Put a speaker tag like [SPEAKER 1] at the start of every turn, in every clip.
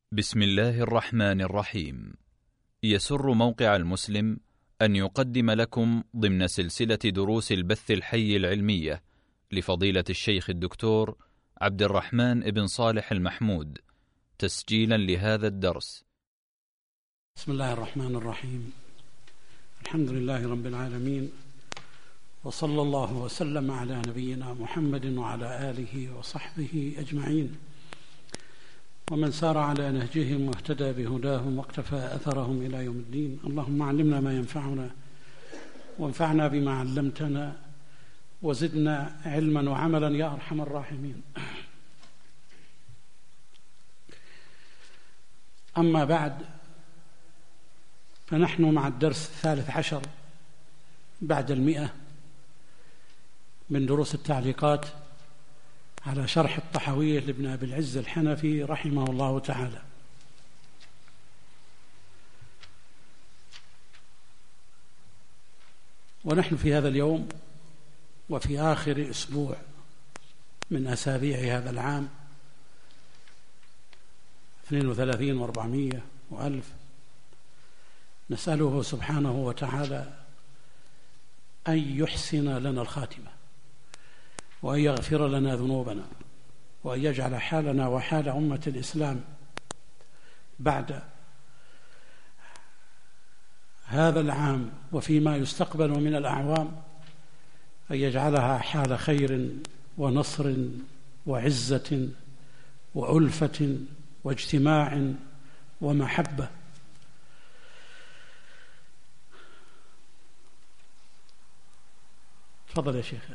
[SPEAKER 1] بسم الله الرحمن الرحيم. يسر موقع المسلم أن يقدم لكم ضمن سلسلة دروس البث الحي العلمية لفضيلة الشيخ الدكتور عبد الرحمن بن صالح المحمود تسجيلا لهذا الدرس.
[SPEAKER 2] بسم الله الرحمن الرحيم. الحمد لله رب العالمين، وصلى الله وسلم على نبينا محمد وعلى آله وصحبه أجمعين، ومن سار على نهجهم واهتدى بهداهم واقتفى أثرهم إلى يوم الدين. اللهم علمنا ما ينفعنا وانفعنا بما علمتنا وزدنا علما وعملا يا أرحم الراحمين. أما بعد، فنحن مع الدرس 13 بعد 100 من دروس التعليقات على شرح الطحاوية لابن أبي العز الحنفي رحمه الله تعالى. ونحن في هذا اليوم وفي آخر أسبوع من أسابيع هذا العام 32 و400 و1000، نسأله سبحانه وتعالى أن يحسن لنا الخاتمة، وأن يغفر لنا ذنوبنا، وأن يجعل حالنا وحال أمة الإسلام بعد هذا العام وفيما يستقبل من الأعوام أن يجعلها حال خير ونصر وعزة وألفة واجتماع ومحبة. تفضل يا شيخ.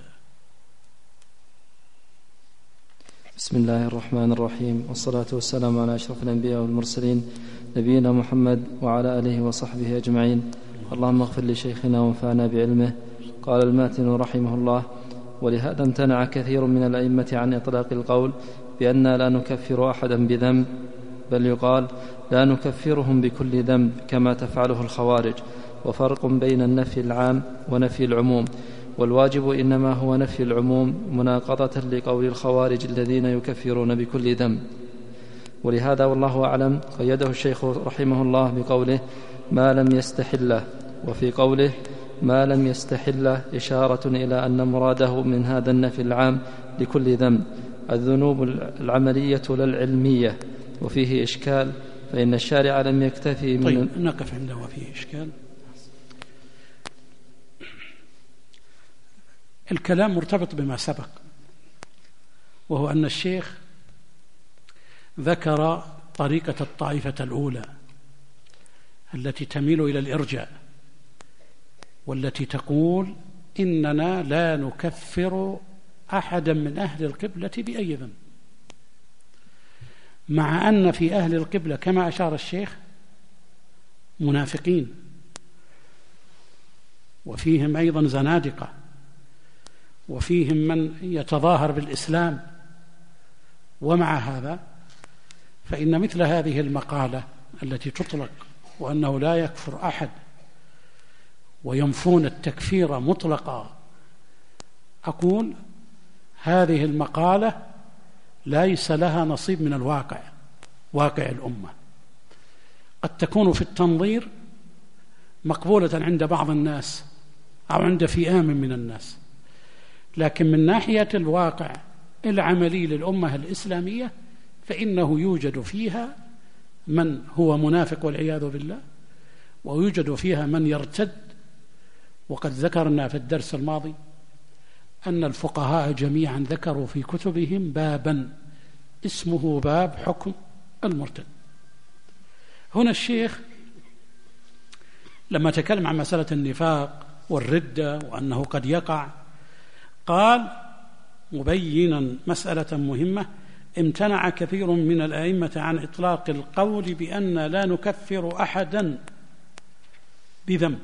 [SPEAKER 3] بسم الله الرحمن الرحيم، والصلاة والسلام على أشرف الأنبياء والمرسلين نبينا محمد وعلى آله وصحبه أجمعين. اللهم اغفر لشيخنا وانفعنا بعلمه. قال الماتن رحمه الله: ولهذا امتنع كثير من الأئمة عن إطلاق القول بأننا لا نكفر أحدا بذنب، بل يقال لا نكفرهم بكل ذنب كما تفعله الخوارج، وفرق بين النفي العام ونفي العموم، والواجب إنما هو نفي العموم مناقضة لقول الخوارج الذين يكفرون بكل ذنب. ولهذا والله أعلم قيده الشيخ رحمه الله بقوله ما لم يستحله، وفي قوله ما لم يستحله إشارة إلى أن مراده من هذا النفي العام لكل ذنب الذنوب العملية لا العلمية، وفيه إشكال، فإن الشارع لم يكتفي من
[SPEAKER 2] طيب نقف عنده وفيه إشكال. الكلام مرتبط بما سبق، وهو أن الشيخ ذكر طريقة الطائفة الأولى التي تميل إلى الإرجاء، والتي تقول إننا لا نكفر أحدا من أهل القبلة بأي ذنب، مع أن في أهل القبلة كما أشار الشيخ منافقين، وفيهم أيضا زنادقة، وفيهم من يتظاهر بالإسلام. ومع هذا فإن مثل هذه المقالة التي تطلق وأنه لا يكفر أحد وينفون التكفير مطلقا، أقول هذه المقالة ليس لها نصيب من الواقع، واقع الأمة. قد تكون في التنظير مقبولة عند بعض الناس أو عند فئام من الناس، لكن من ناحية الواقع العملي للأمة الإسلامية فإنه يوجد فيها من هو منافق والعياذ بالله، ويوجد فيها من يرتد. وقد ذكرنا في الدرس الماضي أن الفقهاء جميعا ذكروا في كتبهم بابا اسمه باب حكم المرتد. هنا الشيخ لما تكلم عن مسألة النفاق والردة وأنه قد يقع، قال مبينا مسألة مهمة: امتنع كثير من الأئمة عن إطلاق القول بأن لا نكفر أحدا بذنب،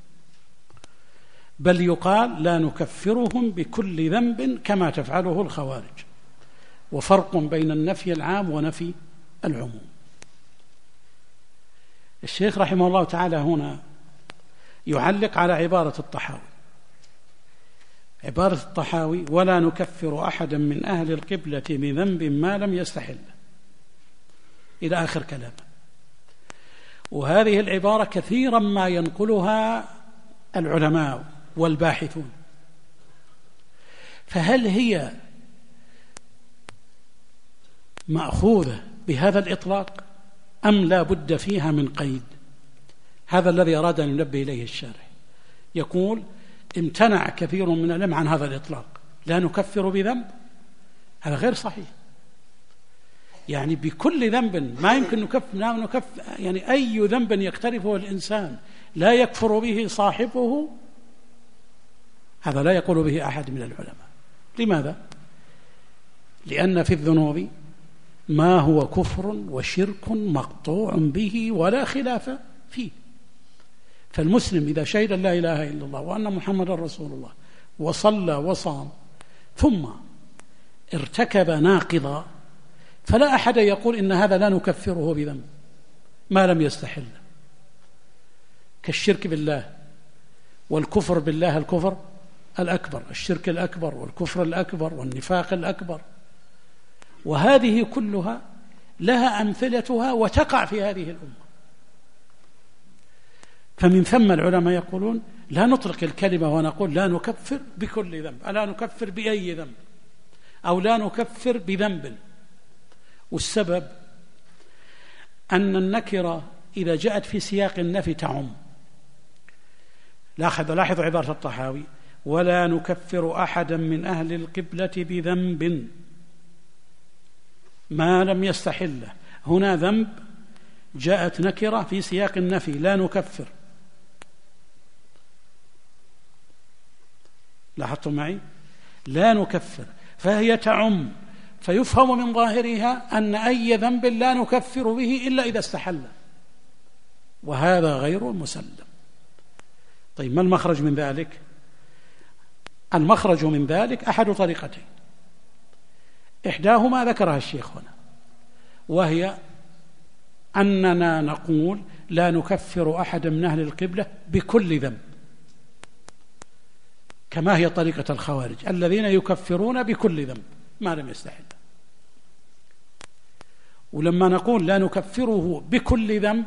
[SPEAKER 2] بل يقال لا نكفرهم بكل ذنب كما تفعله الخوارج، وفرق بين النفي العام ونفي العموم. الشيخ رحمه الله تعالى هنا يعلق على عبارة الطحاوي، عبارة الطحاوي: ولا نكفر أحدا من أهل القبلة بذنب ما لم يستحل. إلى آخر كلامه. وهذه العبارة كثيرا ما ينقلها العلماء والباحثون، فهل هي مأخوذة بهذا الإطلاق أم لا بد فيها من قيد؟ هذا الذي أراد أن ينبه إليه الشارح. يقول امتنع كثير من العلماء عن هذا الإطلاق، لا نكفر بذنب، هذا غير صحيح. يعني بكل ذنب ما يمكن نكفر، يعني أي ذنب يقترفه الإنسان لا يكفر به صاحبه، هذا لا يقول به أحد من العلماء. لماذا؟ لأن في الذنوب ما هو كفر وشرك مقطوع به ولا خلاف فيه. فالمسلم إذا شهد لا إله إلا الله وأن محمد رسول الله وصلى وصام ثم ارتكب ناقضا، فلا أحد يقول إن هذا لا نكفره بذنب ما لم يستحل، كالشرك بالله والكفر بالله، الكفر الأكبر، الشرك الأكبر والكفر الأكبر والنفاق الأكبر، وهذه كلها لها أمثلتها وتقع في هذه الأمة. فمن ثم العلماء يقولون لا نطلق الكلمة ونقول لا نكفر بكل ذنب، لا نكفر بأي ذنب، أو لا نكفر بذنب. والسبب أن النكرة إذا جاءت في سياق النفي تعم. لاحظوا عبارة الطحاوي: ولا نكفر أحدا من أهل القبلة بذنب ما لم يستحله. هنا ذنب جاءت نكرة في سياق النفي، لا نكفر. لاحظتم معي؟ لا نكفر، فهي تعم، فيفهم من ظاهرها أن أي ذنب لا نكفر به إلا إذا استحل، وهذا غير مسلم. طيب ما المخرج من ذلك؟ المخرج من ذلك أحد طريقتين، إحداهما ذكرها الشيخ هنا، وهي أننا نقول لا نكفر أحد من أهل القبلة بكل ذنب، كما هي طريقة الخوارج الذين يكفرون بكل ذنب ما لم يستحل. ولما نقول لا نكفره بكل ذنب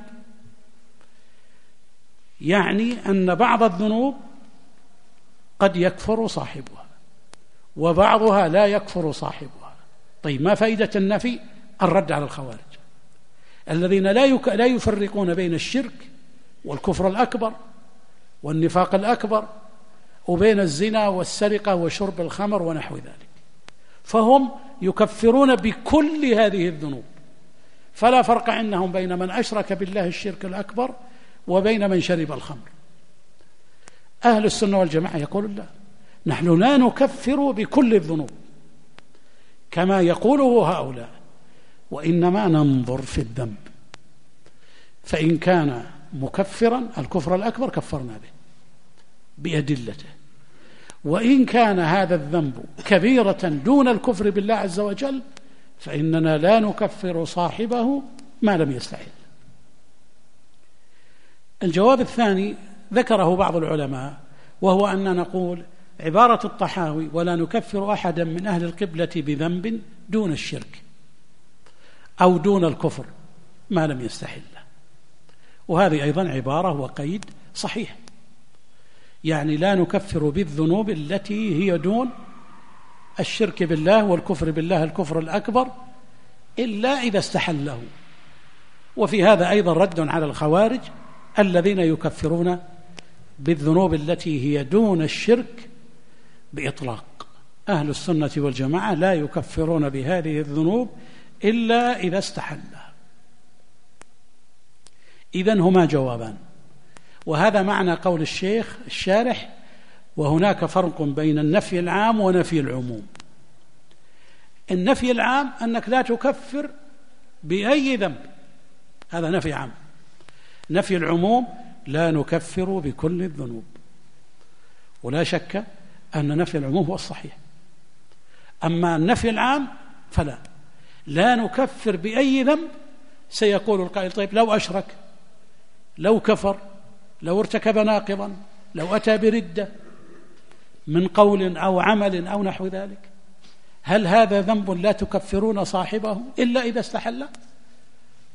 [SPEAKER 2] يعني أن بعض الذنوب قد يكفر صاحبها وبعضها لا يكفر صاحبها. طيب ما فائدة النفي؟ الرد على الخوارج الذين لا يفرقون بين الشرك والكفر الأكبر والنفاق الأكبر وبين الزنا والسرقة وشرب الخمر ونحو ذلك، فهم يكفرون بكل هذه الذنوب، فلا فرق عندهم بين من أشرك بالله الشرك الأكبر وبين من شرب الخمر. أهل السنة والجماعة يقولون لا، نحن لا نكفر بكل الذنوب كما يقوله هؤلاء، وإنما ننظر في الذنب، فإن كان مكفرا الكفر الأكبر كفرنا به بأدلته، وإن كان هذا الذنب كبيرة دون الكفر بالله عز وجل فإننا لا نكفر صاحبه ما لم يستحل. الجواب الثاني ذكره بعض العلماء، وهو أن نقول عبارة الطحاوي ولا نكفر أحدا من أهل القبلة بذنب دون الشرك أو دون الكفر ما لم يستحل، وهذه أيضا عبارة وقيد صحيح، يعني لا نكفر بالذنوب التي هي دون الشرك بالله والكفر بالله الكفر الأكبر إلا إذا استحله. وفي هذا أيضا رد على الخوارج الذين يكفرون بالذنوب التي هي دون الشرك بإطلاق. أهل السنة والجماعة لا يكفرون بهذه الذنوب إلا إذا استحلها. إذن هما جوابان، وهذا معنى قول الشيخ الشارح: وهناك فرق بين النفي العام ونفي العموم. النفي العام أنك لا تكفر بأي ذنب، هذا نفي عام. نفي العموم لا نكفر بكل الذنوب، ولا شك أن نفي العموم هو الصحيح. أما النفي العام فلا، لا نكفر بأي ذنب. سيقول القائل: طيب لو أشرك، لو كفر، لو ارتكب ناقضا، لو أتى بردة من قول أو عمل أو نحو ذلك، هل هذا ذنب لا تكفرون صاحبه إلا إذا استحل؟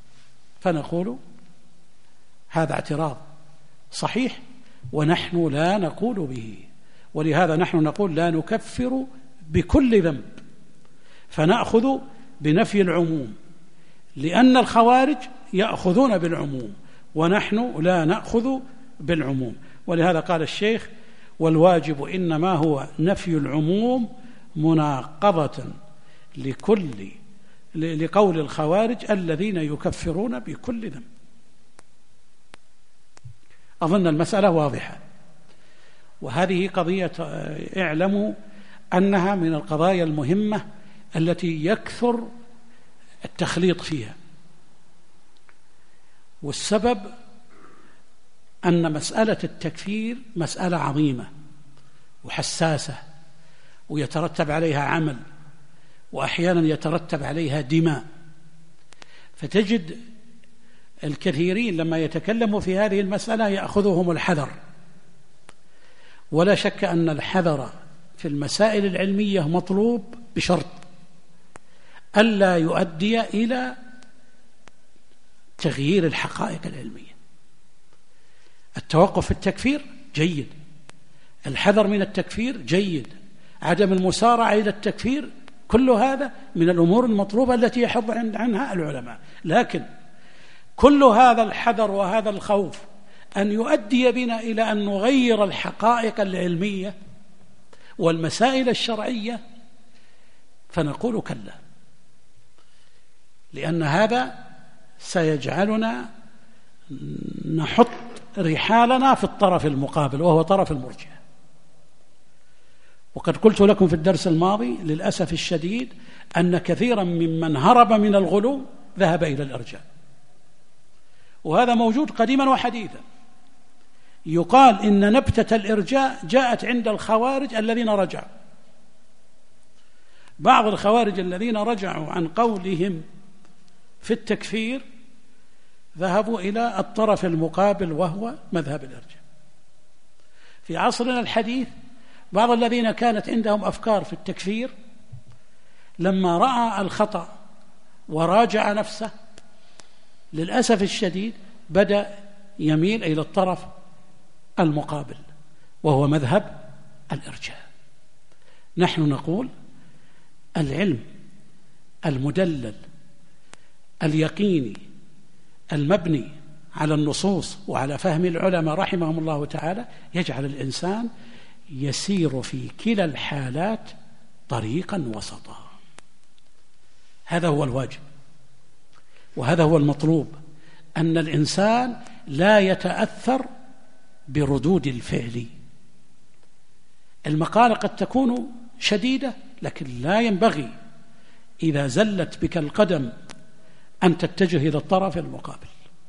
[SPEAKER 2] فنقول هذا اعتراض صحيح ونحن لا نقول به، ولهذا نحن نقول لا نكفر بكل ذنب، فنأخذ بنفي العموم، لأن الخوارج يأخذون بالعموم ونحن لا نأخذ بالعموم. ولهذا قال الشيخ: والواجب إنما هو نفي العموم مناقضة لقول الخوارج الذين يكفرون بكل ذنب. أظن المسألة واضحة، وهذه قضية اعلموا أنها من القضايا المهمة التي يكثر التخليط فيها، والسبب أن مسألة التكفير مسألة عظيمة وحساسة، ويترتب عليها عمل، وأحيانا يترتب عليها دماء، فتجد الكثيرين لما يتكلموا في هذه المسألة يأخذهم الحذر. ولا شك أن الحذر في المسائل العلمية مطلوب بشرط ألا يؤدي إلى تغيير الحقائق العلمية. التوقف في التكفير جيد، الحذر من التكفير جيد، عدم المسارعة إلى التكفير، كل هذا من الأمور المطلوبة التي يحض عنها العلماء. لكن كل هذا الحذر وهذا الخوف أن يؤدي بنا إلى أن نغير الحقائق العلمية والمسائل الشرعية، فنقول كلا، لأن هذا سيجعلنا نحط رحالنا في الطرف المقابل وهو طرف المرجئة. وقد قلت لكم في الدرس الماضي للأسف الشديد أن كثيرا ممن هرب من الغلو ذهب إلى الإرجاء، وهذا موجود قديما وحديثا. يقال إن نبتة الإرجاء جاءت عند الخوارج الذين رجعوا. بعض الخوارج الذين رجعوا عن قولهم في التكفير ذهبوا إلى الطرف المقابل وهو مذهب الإرجاء. في عصرنا الحديث بعض الذين كانت عندهم أفكار في التكفير لما رأى الخطأ وراجع نفسه للأسف الشديد بدأ يميل إلى الطرف المقابل وهو مذهب الإرجاء. نحن نقول العلم المدلل اليقيني المبني على النصوص وعلى فهم العلماء رحمهم الله تعالى يجعل الإنسان يسير في كلا الحالات طريقا وسطا. هذا هو الواجب وهذا هو المطلوب، أن الإنسان لا يتأثر بردود الفعل. المقالة قد تكون شديدة، لكن لا ينبغي إذا زلت بك القدم أن تتجه إلى الطرف المقابل.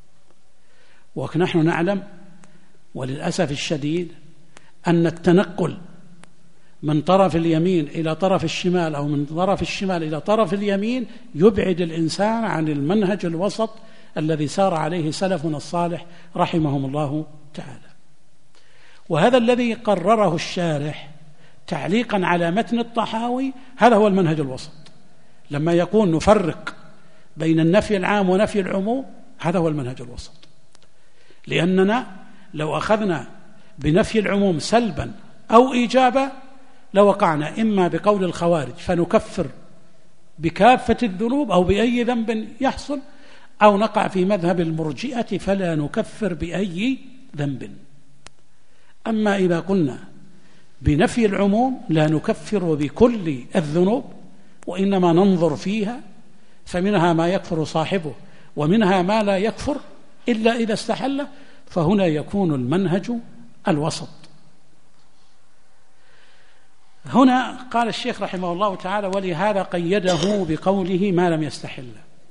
[SPEAKER 2] ونحن نعلم وللأسف الشديد أن التنقل من طرف اليمين إلى طرف الشمال أو من طرف الشمال إلى طرف اليمين يبعد الإنسان عن المنهج الوسط الذي سار عليه سلفنا الصالح رحمهم الله تعالى. وهذا الذي قرره الشارح تعليقا على متن الطحاوي، هذا هو المنهج الوسط. لما يكون نفرق بين النفي العام ونفي العموم، هذا هو المنهج الوسط. لأننا لو أخذنا بنفي العموم سلبا أو إيجابا لوقعنا إما بقول الخوارج فنكفر بكافة الذنوب أو بأي ذنب يحصل، أو نقع في مذهب المرجئة فلا نكفر بأي ذنب. أما إذا قلنا بنفي العموم لا نكفر بكل الذنوب، وإنما ننظر فيها، فمنها ما يكفر صاحبه ومنها ما لا يكفر إلا إذا استحل، فهنا يكون المنهج الوسط. هنا قال الشيخ رحمه الله تعالى: ولهذا قيده بقوله ما لم يستحل.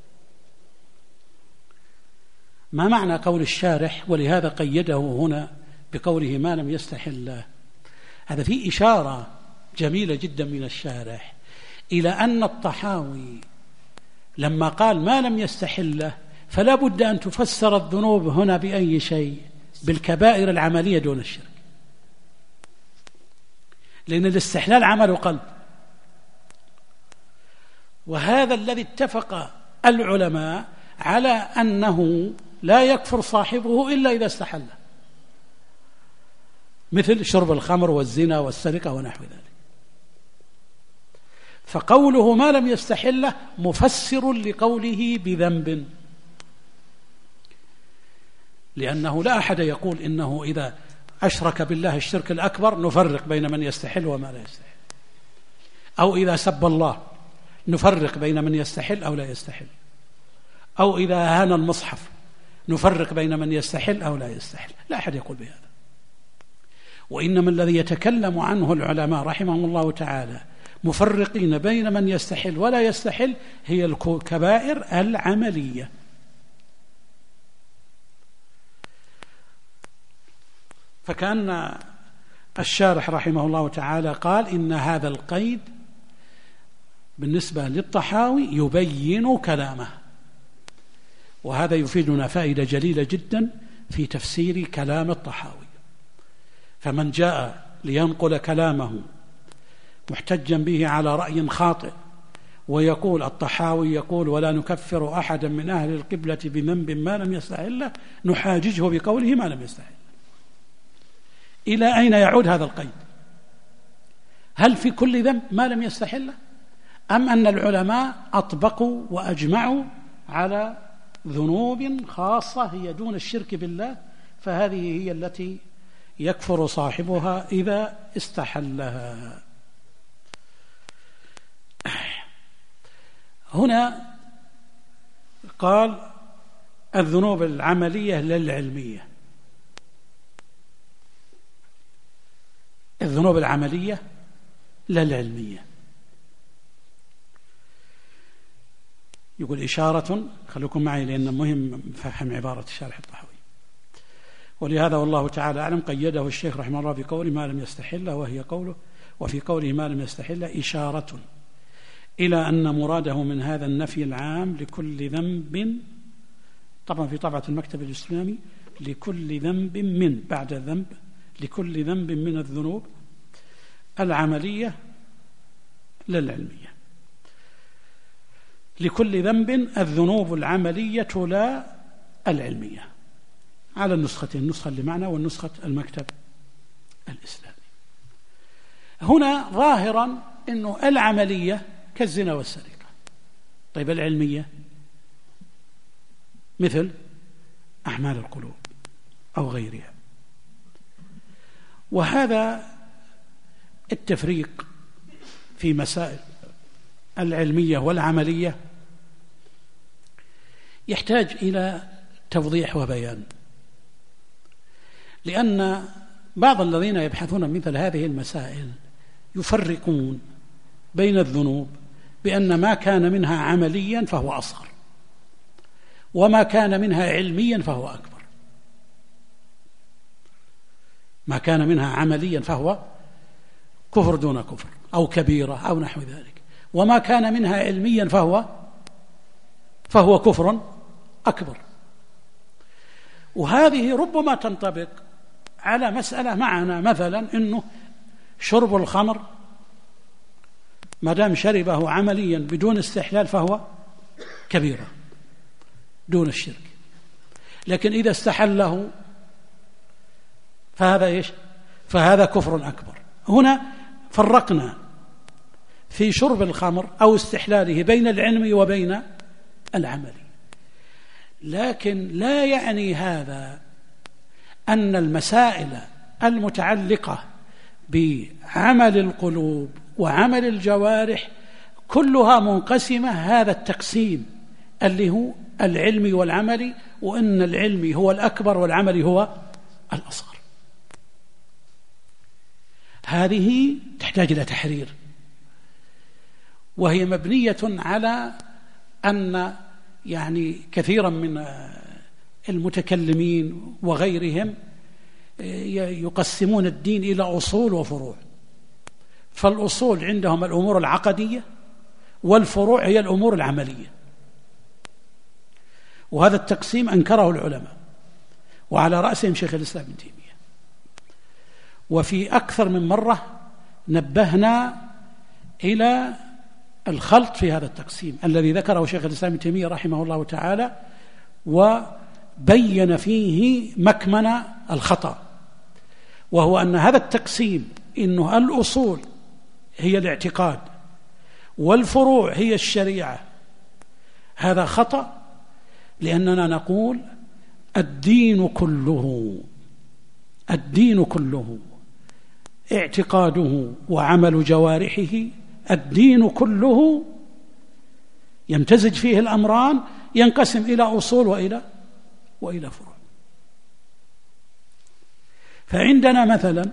[SPEAKER 2] ما معنى قول الشارح ولهذا قيده هنا بقوله ما لم يستحل؟ هذا فيه إشارة جميلة جدا من الشارح إلى أن الطحاوي لما قال ما لم يستحله فلا بد أن تفسر الذنوب هنا بأي شيء؟ بالكبائر العملية دون الشرك، لأن الاستحلال عمل قلب. وهذا الذي اتفق العلماء على أنه لا يكفر صاحبه إلا إذا استحله، مثل شرب الخمر والزنا والسرقة ونحو ذلك. فقوله ما لم يستحله مفسر لقوله بذنب، لأنه لا أحد يقول إنه إذا أشرك بالله الشرك الأكبر نفرق بين من يستحل وما لا يستحل، أو إذا سب الله نفرق بين من يستحل أو لا يستحل، أو إذا أهان المصحف نفرق بين من يستحل أو لا يستحل. لا أحد يقول بهذا. وإنما الذي يتكلم عنه العلماء رحمهم الله تعالى مفرقين بين من يستحل ولا يستحل هي الكبائر العملية. فكأن الشارح رحمه الله تعالى قال إن هذا القيد بالنسبة للطحاوي يبين كلامه، وهذا يفيدنا فائدة جليلة جدا في تفسير كلام الطحاوي. فمن جاء لينقل كلامه محتجا به على رأي خاطئ ويقول الطحاوي يقول ولا نكفر أحدا من أهل القبلة بذنب ما لم يستحله، نحاججه بقوله ما لم يستحله. إلى أين يعود هذا القيد؟ هل في كل ذنب ما لم يستحله، أم أن العلماء أطبقوا وأجمعوا على ذنوب خاصة هي دون الشرك بالله، فهذه هي التي يكفر صاحبها إذا استحلها؟ هنا قال الذنوب العملية للعلمية. الذنوب العملية للعلمية، يقول إشارة، خلوكم معي لأن مهم فهم عبارة الشارح الطحاوي. ولهذا والله تعالى أعلم قيده الشيخ رحمه الله بقول ما لم يستحله، وهي قوله وفي قوله ما لم يستحله إشارة إلى أن مراده من هذا النفي العام لكل ذنب، طبعا في طبعة المكتب الإسلامي لكل ذنب من بعد ذنب، لكل ذنب من الذنوب العملية للعلمية، لكل ذنب الذنوب العملية لا العلمية، على النسختين، النسخة اللي معنا والنسخة المكتب الإسلامي. هنا ظاهرا أنه العملية كالزنا والسرقة. طيب العلمية مثل أعمال القلوب أو غيرها. وهذا التفريق في مسائل العلمية والعملية يحتاج إلى توضيح وبيان، لأن بعض الذين يبحثون مثل هذه المسائل يفرقون بين الذنوب بأن ما كان منها عمليا فهو أصغر، وما كان منها علميا فهو أكبر. ما كان منها عمليا فهو كفر دون كفر أو كبيرة أو نحو ذلك، وما كان منها علميا فهو كفر أكبر. وهذه ربما تنطبق على مسألة معنا، مثلا إنه شرب الخمر ما دام شربه عمليا بدون استحلال فهو كبيرة دون الشرك، لكن إذا استحله فهذا إيش؟ فهذا كفر أكبر. هنا فرقنا في شرب الخمر أو استحلاله بين العلم وبين العمل، لكن لا يعني هذا أن المسائل المتعلقة بعمل القلوب وعمل الجوارح كلها منقسمة هذا التقسيم اللي هو العلمي والعملي، وأن العلمي هو الأكبر والعملي هو الأصغر. هذه تحتاج إلى تحرير، وهي مبنية على أن يعني كثيرا من المتكلمين وغيرهم يقسمون الدين إلى أصول وفروع، فالأصول عندهم الأمور العقدية والفروع هي الأمور العملية، وهذا التقسيم أنكره العلماء وعلى رأسهم شيخ الإسلام ابن تيمية. وفي أكثر من مرة نبهنا إلى الخلط في هذا التقسيم الذي ذكره شيخ الإسلام ابن تيمية رحمه الله تعالى، وبين فيه مكمن الخطأ، وهو أن هذا التقسيم إنه الأصول هي الاعتقاد والفروع هي الشريعة، هذا خطأ، لأننا نقول الدين كله اعتقاده وعمل جوارحه، الدين كله يمتزج فيه الأمران، ينقسم إلى أصول وإلى فروع. فعندنا مثلا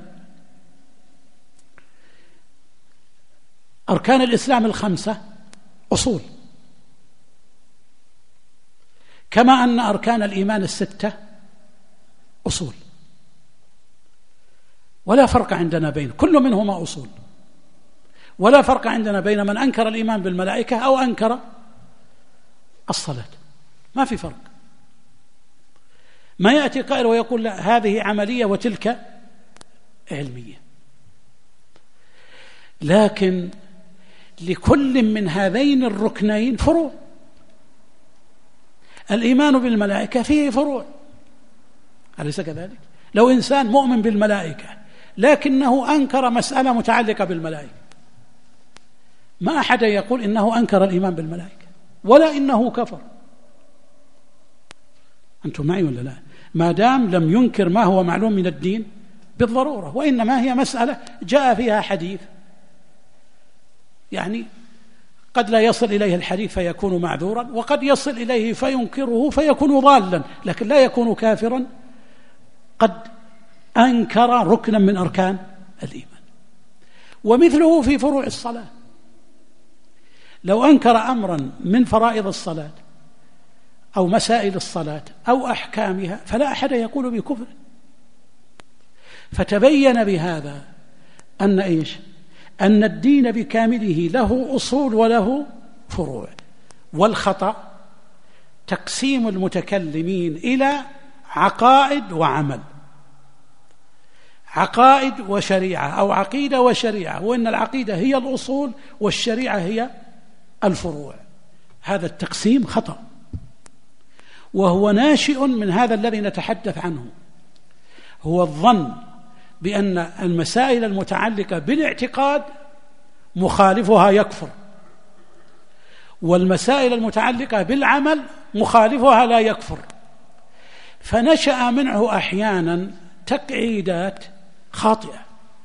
[SPEAKER 2] أركان الإسلام 5 أصول، كما أن أركان الإيمان 6 أصول، ولا فرق عندنا بين كل منهما أصول، ولا فرق عندنا بين من أنكر الإيمان بالملائكة أو أنكر الصلاة، ما في فرق. ما يأتي قائل ويقول لا هذه عملية وتلك علمية، لكن لكل من هذين الركنين فروع. الإيمان بالملائكة فيه فروع، أليس كذلك؟ لو إنسان مؤمن بالملائكة لكنه أنكر مسألة متعلقة بالملائكة، ما أحد يقول إنه أنكر الإيمان بالملائكة ولا إنه كفر. أنتم معي ولا لا؟ ما دام لم ينكر ما هو معلوم من الدين بالضرورة، وإنما هي مسألة جاء فيها حديث، يعني قد لا يصل إليه الحديث فيكون معذورا، وقد يصل إليه فينكره فيكون ضالا، لكن لا يكون كافرا قد أنكر ركنا من أركان الإيمان. ومثله في فروع الصلاة، لو أنكر أمرا من فرائض الصلاة أو مسائل الصلاة أو أحكامها فلا أحد يقول بكفر. فتبين بهذا أن الدين بكامله له أصول وله فروع. والخطأ تقسيم المتكلمين إلى عقائد وعمل، عقائد وشريعة أو عقيدة وشريعة، وإن العقيدة هي الأصول والشريعة هي الفروع. هذا التقسيم خطأ، وهو ناشئ من هذا الذي نتحدث عنه، هو الظن بأن المسائل المتعلقة بالاعتقاد مخالفها يكفر، والمسائل المتعلقة بالعمل مخالفها لا يكفر، فنشأ منه أحيانا تقعيدات خاطئة.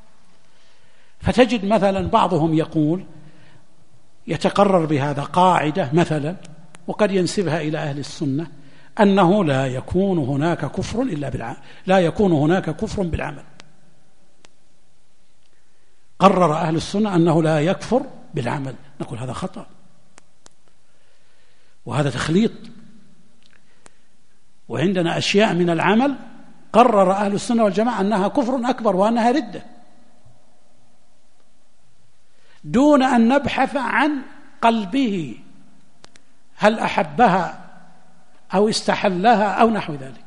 [SPEAKER 2] فتجد مثلا بعضهم يقول يتقرر بهذا قاعدة مثلا، وقد ينسبها إلى أهل السنة، أنه لا يكون هناك كفر إلا بالعمل، لا يكون هناك كفر بالعمل. قرر أهل السنة أنه لا يكفر بالعمل، نقول هذا خطأ وهذا تخليط. وعندنا أشياء من العمل قرر أهل السنة والجماعة أنها كفر أكبر وأنها ردة، دون أن نبحث عن قلبه هل أحبها أو استحلها أو نحو ذلك.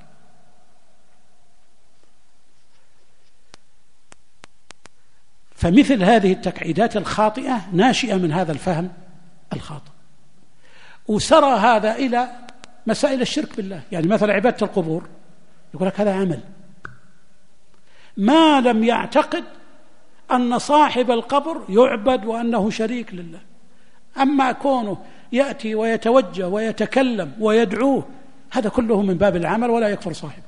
[SPEAKER 2] فمثل هذه التقعيدات الخاطئة ناشئة من هذا الفهم الخاطئ، وسرى هذا إلى مسائل الشرك بالله. يعني مثلا عبادة القبور، يقول لك هذا عمل، ما لم يعتقد أن صاحب القبر يعبد وأنه شريك لله. أما كونه يأتي ويتوجه ويتكلم ويدعوه، هذا كله من باب العمل ولا يكفر صاحبه.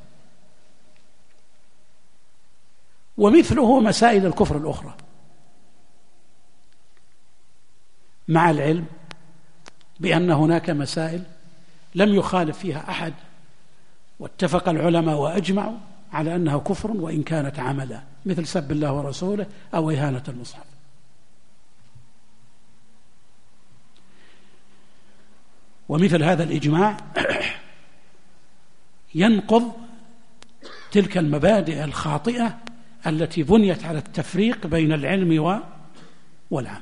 [SPEAKER 2] ومثله مسائل الكفر الأخرى، مع العلم بأن هناك مسائل لم يخالف فيها أحد، واتفق العلماء وأجمعوا على أنها كفر وإن كانت عملا، مثل سب الله ورسوله أو إهانة المصحف. ومثل هذا الإجماع ينقض تلك المبادئ الخاطئة التي بنيت على التفريق بين العلم والعمل.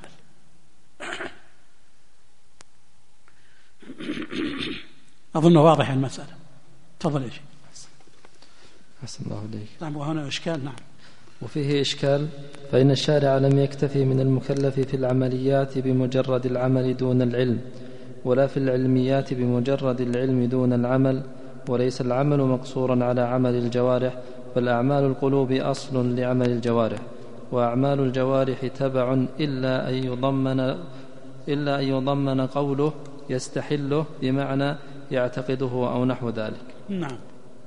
[SPEAKER 2] أظن واضح المسألة. تفضل يا شيخ.
[SPEAKER 3] أحسن الله إليك.
[SPEAKER 2] نعم، وهنا إشكال. نعم،
[SPEAKER 3] وفيه إشكال، فإن الشارع لم يكتفي من المكلف في العمليات بمجرد العمل دون العلم، ولا في العلميات بمجرد العلم دون العمل، وليس العمل مقصورا على عمل الجوارح، بل أعمال القلوب أصل لعمل الجوارح، وأعمال الجوارح تبع إلا أن يضمن قوله يستحله بمعنى يعتقده أو نحو ذلك.
[SPEAKER 2] نعم،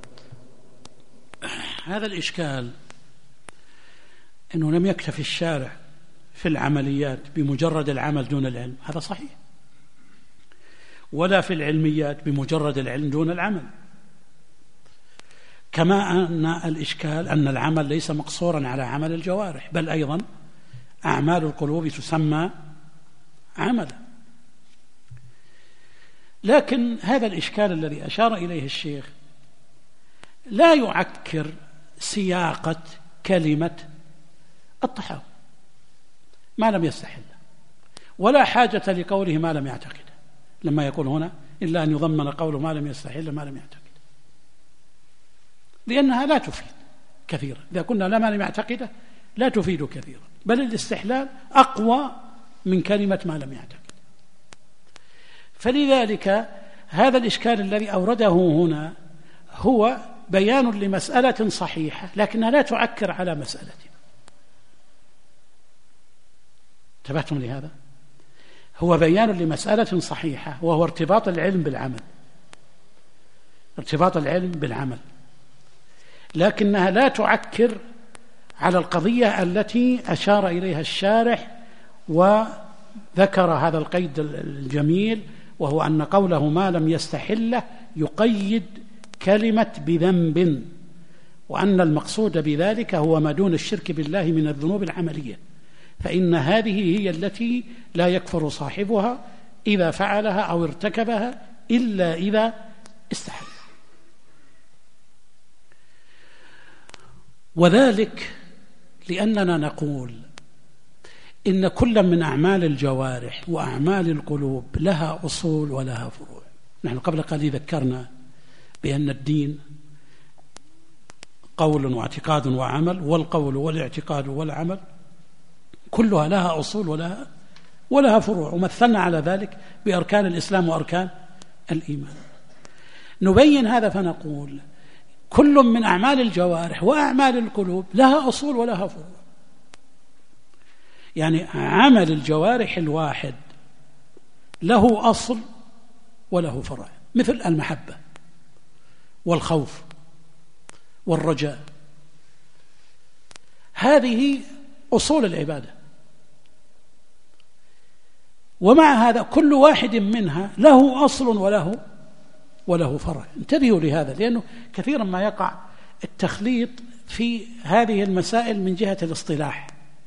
[SPEAKER 2] هذا الإشكال أنه لم يكتفي الشارع في العمليات بمجرد العمل دون العلم، هذا صحيح، ولا في العلميات بمجرد العلم دون العمل، كما أن الإشكال أن العمل ليس مقصورا على عمل الجوارح، بل أيضا أعمال القلوب تسمى عملا. لكن هذا الإشكال الذي أشار إليه الشيخ لا يعكر سياقة كلمة الطحاوي ما لم يستحل، ولا حاجة لقوله ما لم يعتقد، لما يقول هنا إلا أن يضمن قوله ما لم يستحل ما لم يعتقد، لأنها لا تفيد كثيرا. إذا قلنا لا ما لم يعتقده لا تفيد كثيرا، بل الاستحلال أقوى من كلمة ما لم يعتقد. فلذلك هذا الإشكال الذي أورده هنا هو بيان لمسألة صحيحة لكنها لا تعكر على مسألة. انتبهتم لهذا؟ هو بيان لمسألة صحيحة، وهو ارتباط العلم بالعمل، ارتباط العلم بالعمل، لكنها لا تعكر على القضية التي أشار إليها الشارح وذكر هذا القيد الجميل، وهو أن قوله ما لم يستحله يقيد كلمة بذنب، وأن المقصود بذلك هو ما دون الشرك بالله من الذنوب العملية، فإن هذه هي التي لا يكفر صاحبها إذا فعلها أو ارتكبها إلا إذا استحل. وذلك لأننا نقول إن كل من أعمال الجوارح وأعمال القلوب لها أصول ولها فروع. نحن قبل قليل ذكرنا بأن الدين قول واعتقاد وعمل، والقول والاعتقاد والعمل كلها لها أصول ولها فروع، ومثلنا على ذلك بأركان الإسلام وأركان الإيمان. نبين هذا فنقول كل من أعمال الجوارح وأعمال القلوب لها أصول ولها فروع. يعني عمل الجوارح الواحد له أصل وله فرع، مثل المحبة والخوف والرجاء، هذه أصول العبادة، ومع هذا كل واحد منها له أصل وله فرع. انتبهوا لهذا، لأنه كثيرا ما يقع التخليط في هذه المسائل من جهة الاصطلاح.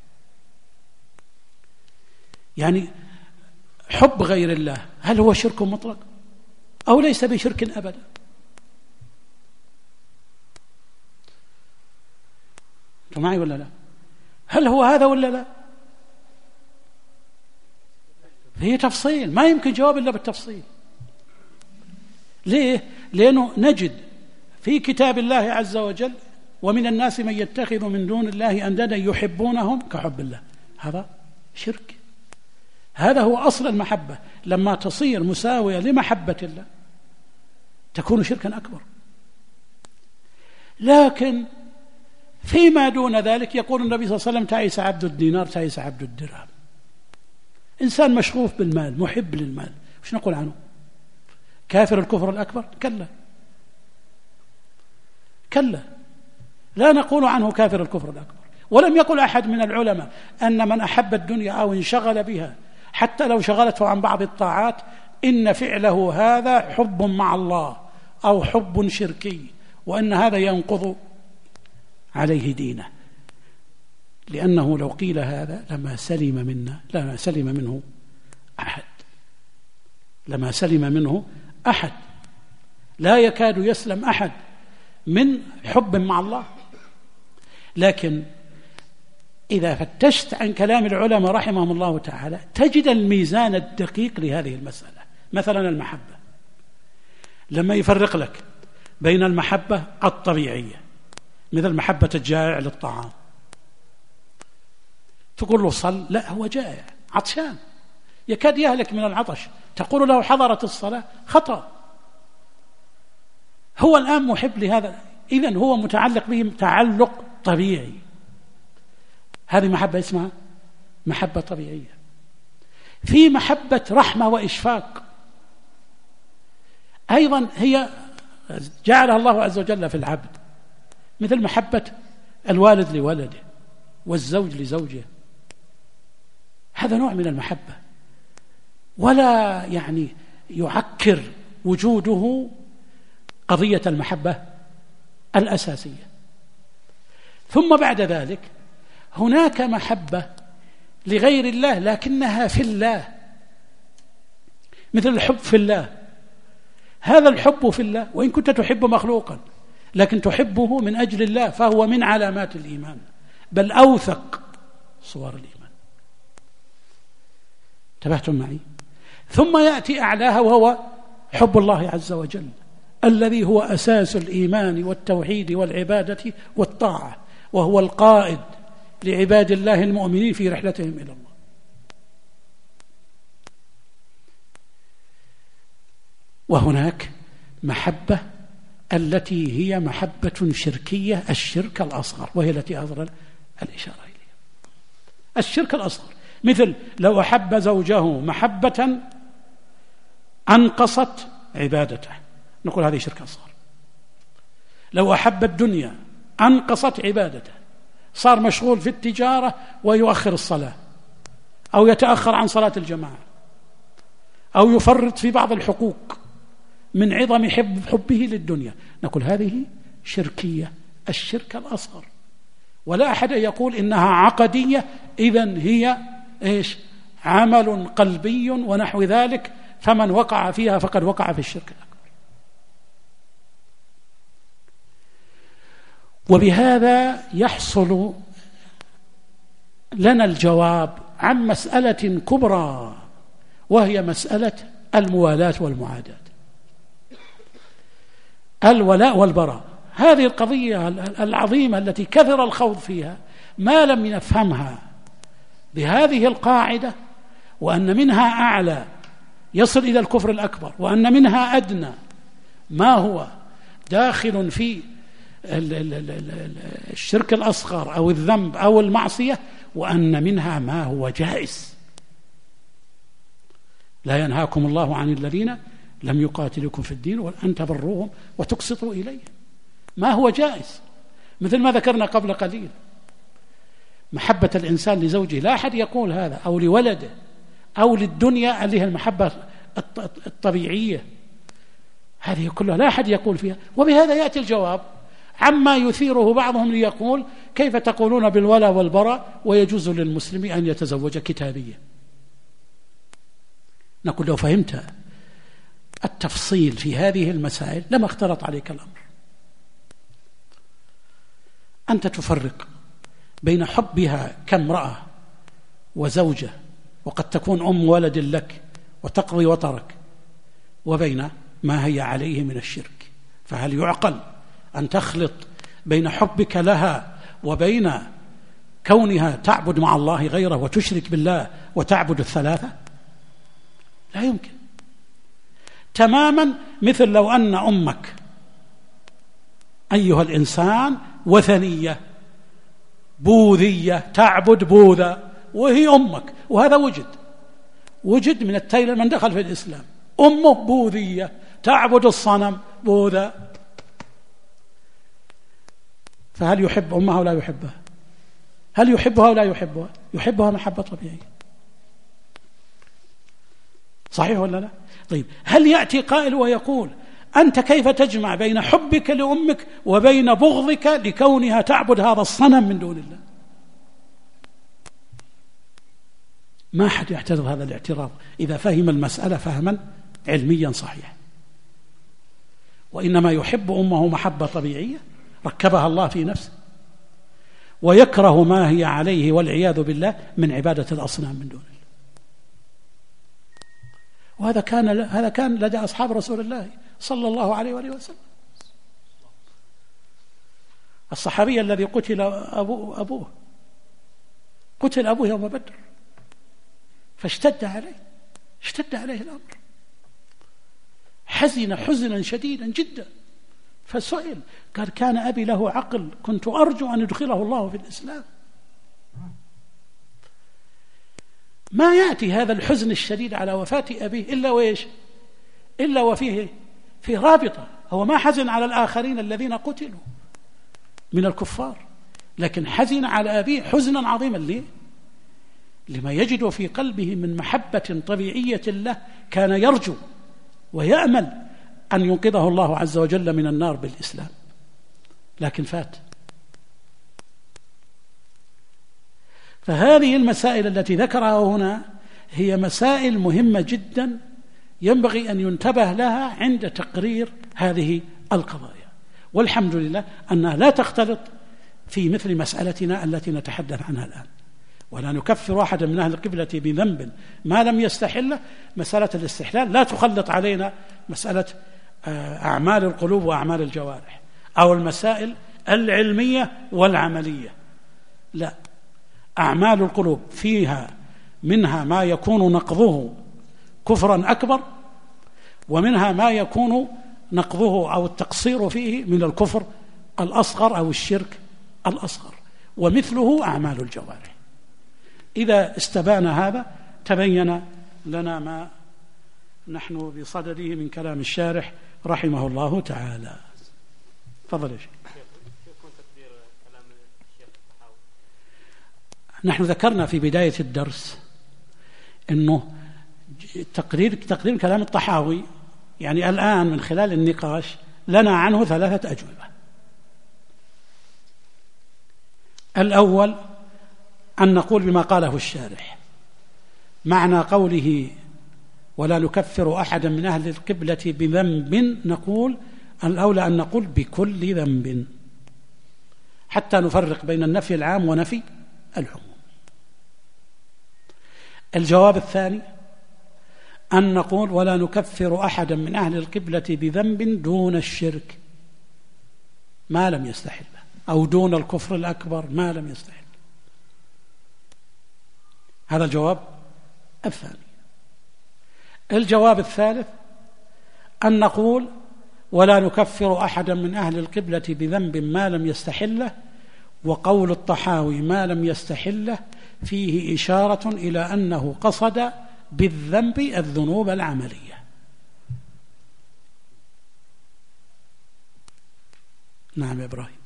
[SPEAKER 2] يعني حب غير الله هل هو شرك مطلق أو ليس بشرك أبدا؟ أنتم معي ولا لا؟ هل هو هذا ولا لا؟ هي تفصيل، ما يمكن جواب إلا بالتفصيل. ليه؟ لأنه نجد في كتاب الله عز وجل ومن الناس من يتخذ من دون الله أندادا يحبونهم كحب الله، هذا شرك. هذا هو أصل المحبة، لما تصير مساوية لمحبة الله تكون شركا أكبر. لكن فيما دون ذلك يقول النبي صلى الله عليه وسلم تعيس عبد الدينار تعيس عبد الدرهم. إنسان مشغوف بالمال محب للمال، وش نقول عنه؟ كافر الكفر الأكبر؟ كلا، لا نقول عنه كافر الكفر الأكبر. ولم يقل أحد من العلماء أن من أحب الدنيا أو انشغل بها حتى لو شغلته عن بعض الطاعات إن فعله هذا حب مع الله أو حب شركي، وأن هذا ينقض عليه دينه، لأنه لو قيل هذا لما سلم منه أحد، لا يكاد يسلم أحد من حب مع الله. لكن إذا فتشت عن كلام العلماء رحمهم الله تعالى تجد الميزان الدقيق لهذه المسألة. مثلا المحبة، لما يفرق لك بين المحبة الطبيعية مثل محبة الجائع للطعام تقول له صل، لا هو جائع عطشان يكاد يهلك من العطش، تقول له حضرت الصلاة، خطأ. هو الآن محب لهذا، إذن هو متعلق به تعلق طبيعي. هذه محبة اسمها محبة طبيعية. في محبة رحمة وإشفاق أيضا هي جعلها الله عز وجل في العبد، مثل محبة الوالد لولده والزوج لزوجه، هذا نوع من المحبة، ولا يعني يعكر وجوده قضية المحبة الأساسية. ثم بعد ذلك هناك محبة لغير الله لكنها في الله، مثل الحب في الله. هذا الحب في الله، وإن كنت تحب مخلوقا لكن تحبه من أجل الله، فهو من علامات الإيمان، بل أوثق صور الإيمان. انتبهتم معي؟ ثم يأتي أعلاها وهو حب الله عز وجل، الذي هو أساس الإيمان والتوحيد والعبادة والطاعة، وهو القائد لعباد الله المؤمنين في رحلتهم إلى الله. وهناك محبة التي هي محبة شركية، الشرك الأصغر، وهي التي أظهر الإشارة إليها. الشرك الأصغر مثل لو أحب زوجه محبة أنقصت عبادته، نقول هذه شرك أصغر. لو أحب الدنيا أنقصت عبادته، صار مشغول في التجارة ويؤخر الصلاة، أو يتأخر عن صلاة الجماعة، أو يفرط في بعض الحقوق من عظم حبه للدنيا، نقول هذه شركية، الشرك الأصغر. ولا أحد يقول إنها عقدية، إذن هي إيش؟ عمل قلبي ونحو ذلك، فمن وقع فيها فقد وقع في الشرك الأكبر. وبهذا يحصل لنا الجواب عن مسألة كبرى، وهي مسألة الموالاة والمعاداة، الولاء والبراء. هذه القضية العظيمة التي كثر الخوض فيها، ما لم نفهمها بهذه القاعدة، وأن منها أعلى يصل إلى الكفر الأكبر، وأن منها أدنى ما هو داخل في الشرك الأصغر أو الذنب أو المعصية، وأن منها ما هو جائز. لا ينهاكم الله عن الذين لم يقاتلكم في الدين وأن تبروهم وتقسطوا إليهم، ما هو جائز، مثل ما ذكرنا قبل قليل، محبة الإنسان لزوجه، لا أحد يقول هذا، أو لولده، أو للدنيا اللي هي المحبة الطبيعية، هذه كلها لا أحد يقول فيها. وبهذا يأتي الجواب عما يثيره بعضهم ليقول كيف تقولون بالولاء والبراء ويجوز للمسلم أن يتزوج كتابيا؟ نقول لو فهمت التفصيل في هذه المسائل لما اختلط عليك الأمر. أنت تفرق بين حبها كامرأة وزوجة، وقد تكون أم ولد لك وتقضي وطرك، وبين ما هي عليه من الشرك. فهل يعقل أن تخلط بين حبك لها وبين كونها تعبد مع الله غيره وتشرك بالله وتعبد الثلاثة؟ لا يمكن. تماما مثل لو أن أمك أيها الإنسان وثنية بوذية تعبد بوذا وهي أمك، وهذا وجد من التايلر من دخل في الإسلام، أمه بوذية تعبد الصنم بوذا، فهل يحب أمها ولا يحبها؟ هل يحبها ولا يحبها؟ يحبها محبة طبيعية، صحيح ولا لا؟ طيب هل يأتي قائل ويقول أنت كيف تجمع بين حبك لأمك وبين بغضك لكونها تعبد هذا الصنم من دون الله؟ ما أحد يعترض هذا الاعتراض إذا فهم المسألة فهما علميا صحيح. وإنما يحب أمه محبة طبيعية ركبها الله في نفسه، ويكره ما هي عليه والعياذ بالله من عبادة الأصنام من دون الله. وهذا كان لدى أصحاب رسول الله صلى الله عليه وآله وسلم. الصحابي الذي قتل أبوه قتل أبوه يوم بدر، فاشتد عليه الأمر، حزن حزنا شديدا جدا، فسئل قال كان أبي له عقل كنت أرجو أن يدخله الله في الإسلام. ما يأتي هذا الحزن الشديد على وفاة أبيه إلا وفيه رابطة. هو ما حزن على الآخرين الذين قتلوا من الكفار، لكن حزن على أبيه حزنا عظيما. ليه؟ لما يجد في قلبه من محبة طبيعية له، كان يرجو ويأمل أن ينقذه الله عز وجل من النار بالإسلام، لكن فات. فهذه المسائل التي ذكرها هنا هي مسائل مهمة جدا ينبغي أن ينتبه لها عند تقرير هذه القضايا، والحمد لله أنها لا تختلط في مثل مسألتنا التي نتحدث عنها الآن. ولا نكفر أحدا من أهل القبلة بذنب ما لم يستحله. مسألة الاستحلال لا تخلط علينا مسألة أعمال القلوب وأعمال الجوارح أو المسائل العلمية والعملية، لا. أعمال القلوب فيها منها ما يكون نقضه كفرا أكبر، ومنها ما يكون نقضه أو التقصير فيه من الكفر الأصغر أو الشرك الأصغر، ومثله أعمال الجوارح. إذا استبان هذا تبين لنا ما نحن بصدده من كلام الشارح رحمه الله تعالى. تفضل يا شيخ. نحن ذكرنا في بداية الدرس أنه تقرير كلام الطحاوي، يعني الآن من خلال النقاش لنا عنه 3 أجوبة. الأول أن نقول بما قاله الشارح، معنى قوله ولا نكفر أحدا من أهل القبلة بذنب، نقول الأولى أن نقول بكل ذنب، حتى نفرق بين النفي العام ونفي العموم. الجواب الثاني أن نقول ولا نكفر أحدا من أهل القبلة بذنب دون الشرك ما لم يستحل، أو دون الكفر الأكبر ما لم يستحل. هذا الجواب الثاني. الجواب الثالث أن نقول ولا نكفر أحدا من أهل القبلة بذنب ما لم يستحله، وقول الطحاوي ما لم يستحله فيه إشارة إلى أنه قصد بالذنب الذنوب العملية. نعم يا إبراهيم.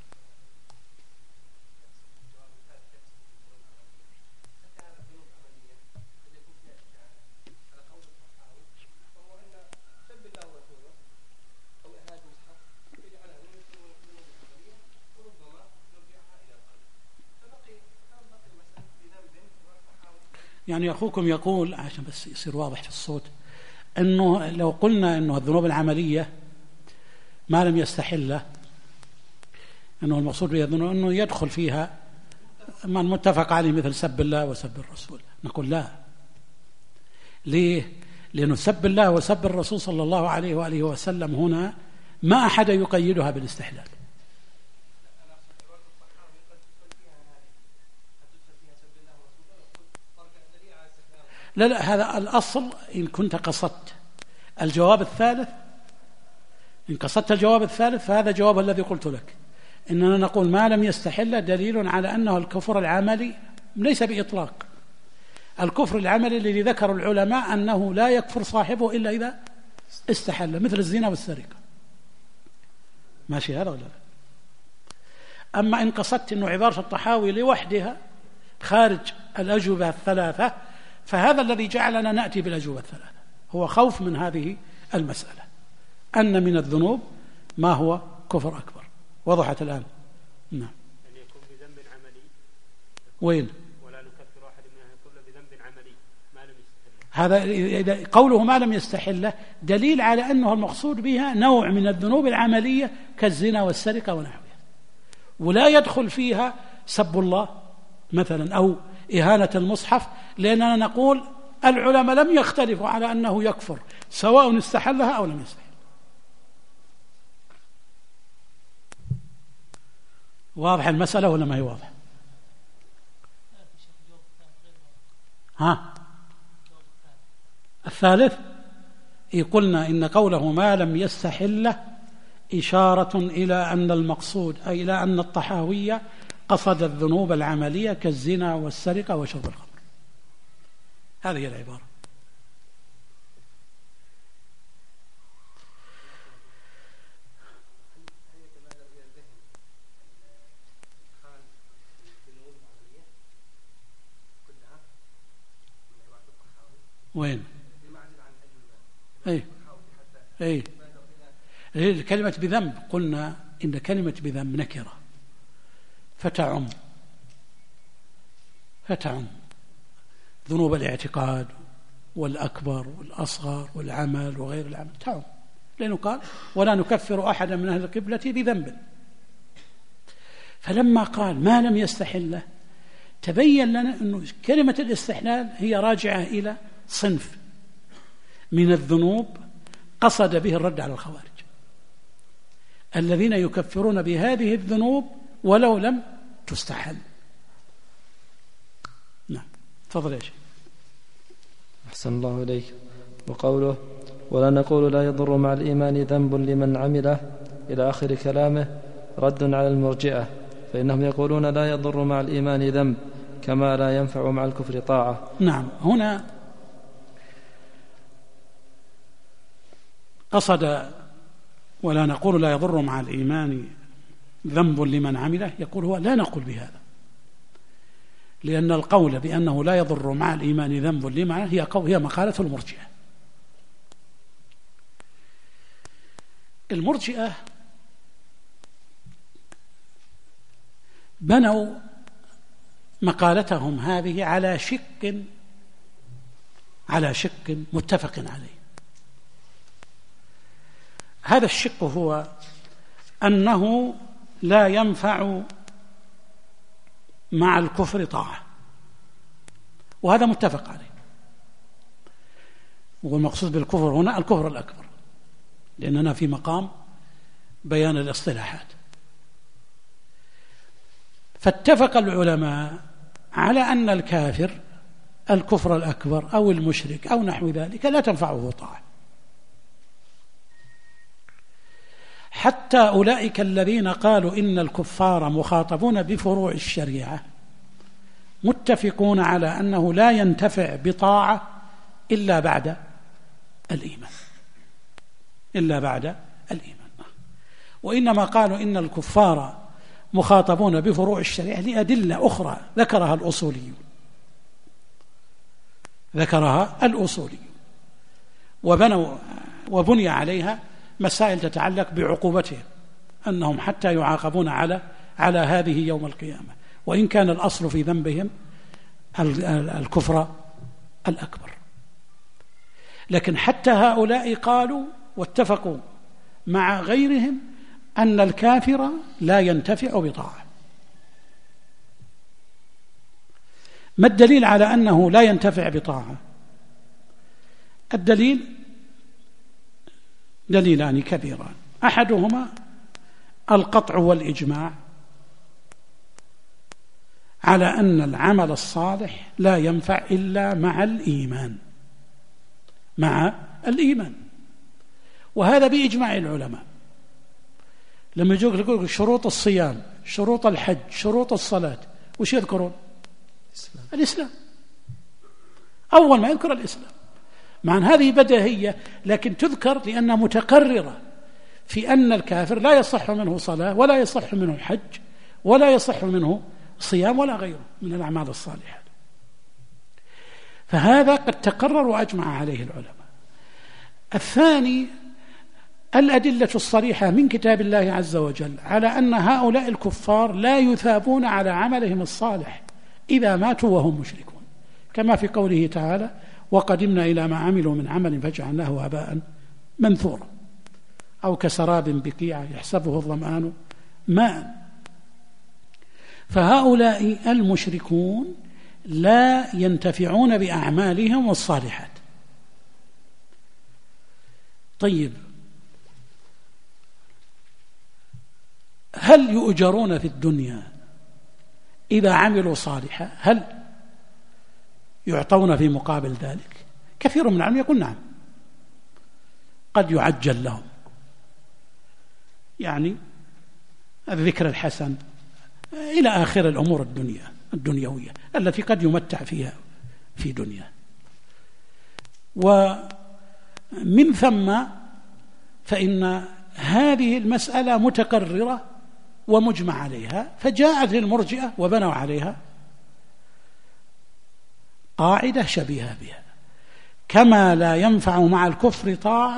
[SPEAKER 2] يعني أخوكم يقول عشان بس يصير واضح في الصوت أنه لو قلنا أنه الذنوب العملية ما لم يستحله، أنه المقصود بها الذنوب أنه يدخل فيها ما المتفق عليه مثل سب الله وسب الرسول، نقول لا. ليه؟ لأنه سب الله وسب الرسول صلى الله عليه وآله وسلم هنا ما أحد يقيدها بالاستحلال. لا هذا الأصل. إن كنت قصدت الجواب الثالث، إن قصدت الجواب الثالث فهذا جواب الذي قلت لك، إننا نقول ما لم يستحل دليل على أنه الكفر العملي ليس بإطلاق. الكفر العملي الذي ذكر العلماء أنه لا يكفر صاحبه إلا إذا استحل، مثل الزنا والسرقة. ماشي هذا ولا لا؟ أما إن قصدت أنه عبارة الطحاوي لوحدها خارج الأجوبة الثلاثة، فهذا الذي جعلنا نأتي بالأجوبة الثلاثة، هو خوف من هذه المسألة أن من الذنوب ما هو كفر أكبر. وضحت الآن؟ نعم.
[SPEAKER 4] أن يكون بذنب عملي.
[SPEAKER 2] وين؟
[SPEAKER 4] ولا نكفر أحد من أهل القبلة بذنب عملي ما لم يستحله.
[SPEAKER 2] هذا قوله ما لم يستحله دليل على أنه المقصود بها نوع من الذنوب العملية كالزنا والسرقة ونحوها، ولا يدخل فيها سب الله مثلا أو إهانة المصحف، لأننا نقول العلماء لم يختلفوا على أنه يكفر سواء استحلها أو لم يستحل. واضح المسألة ولا ما هي واضح؟ الثالث قلنا إن قوله ما لم يستحله إشارة إلى أن المقصود أي إلى أن الطحاوية قصد الذنوب العملية كالزنا والسرقة وشرب الخمر. هذه هي العبارة. وين؟ كلمة بذنب قلنا إن كلمة بذنب نكرة فتعم ذنوب الاعتقاد والأكبر والأصغر والعمل وغير العمل تعم، لأنه قال ولا نكفر أحدا من أهل القبلة بذنب. فلما قال ما لم يستحله تبين لنا أن كلمة الاستحلال هي راجعة إلى صنف من الذنوب قصد به الرد على الخوارج الذين يكفرون بهذه الذنوب ولو لم تستحل. نعم تفضل يا شيخ.
[SPEAKER 3] أحسن الله إليك. وقوله ولا نقول لا يضر مع الإيمان ذنب لمن عمله إلى آخر كلامه رد على المرجئة، فإنهم يقولون لا يضر مع الإيمان ذنب كما لا ينفع مع الكفر طاعة.
[SPEAKER 2] نعم هنا قصد ولا نقول لا يضر مع الإيمان ذنب لمن عمله، يقول هو لا نقول بهذا، لأن القول بأنه لا يضر مع الإيمان ذنب لمن هي مقالة المرجئة. المرجئة بنوا مقالتهم هذه على شق متفق عليه. هذا الشق هو أنه لا ينفع مع الكفر طاعة، وهذا متفق عليه. والمقصود بالكفر هنا الكفر الأكبر، لأننا في مقام بيان الاصطلاحات. فاتفق العلماء على أن الكافر الكفر الأكبر أو المشرك أو نحو ذلك لا تنفعه طاعة، حتى أولئك الذين قالوا إن الكفار مخاطبون بفروع الشريعة متفقون على أنه لا ينتفع بطاعة إلا بعد الإيمان، وإنما قالوا إن الكفار مخاطبون بفروع الشريعة لأدلة أخرى ذكرها الأصولي وبني عليها مسائل تتعلق بعقوبتهم، أنهم حتى يعاقبون على هذه يوم القيامة، وإن كان الأصل في ذنبهم الكفر الأكبر. لكن حتى هؤلاء قالوا واتفقوا مع غيرهم أن الكافر لا ينتفع بطاعة. ما الدليل على أنه لا ينتفع بطاعة؟ الدليل دليلان كبيران، أحدهما القطع والإجماع على أن العمل الصالح لا ينفع إلا مع الإيمان، وهذا بإجماع العلماء. لما يقول شروط الصيام، شروط الحج، شروط الصلاة، وش يذكرون؟ الإسلام. أول ما يذكر الإسلام، مع أن هذه بديهية لكن تذكر لأنها متقررة في أن الكافر لا يصح منه صلاة ولا يصح منه حج ولا يصح منه صيام ولا غيره من الأعمال الصالحة. فهذا قد تقرر وأجمع عليه العلماء. الثاني الأدلة الصريحة من كتاب الله عز وجل على أن هؤلاء الكفار لا يثابون على عملهم الصالح إذا ماتوا وهم مشركون، كما في قوله تعالى وقدمنا إلى ما عملوا من عمل فجعلناه هباء منثورا، أو كسراب بقيعة يحسبه الظمآن ماء. فهؤلاء المشركون لا ينتفعون بأعمالهم الصالحات. طيب، هل يؤجرون في الدنيا إذا عملوا صالحا؟ هل يعطون في مقابل ذلك؟ كثير من العلم يقول نعم، قد يعجل لهم، يعني الذكر الحسن إلى آخر الأمور الدنيوية التي قد يمتع فيها في دنيا. ومن ثم فإن هذه المسألة متكررة ومجمع عليها، فجاءت المرجئة وبنوا عليها قاعدة شبيهة بها: كما لا ينفع مع الكفر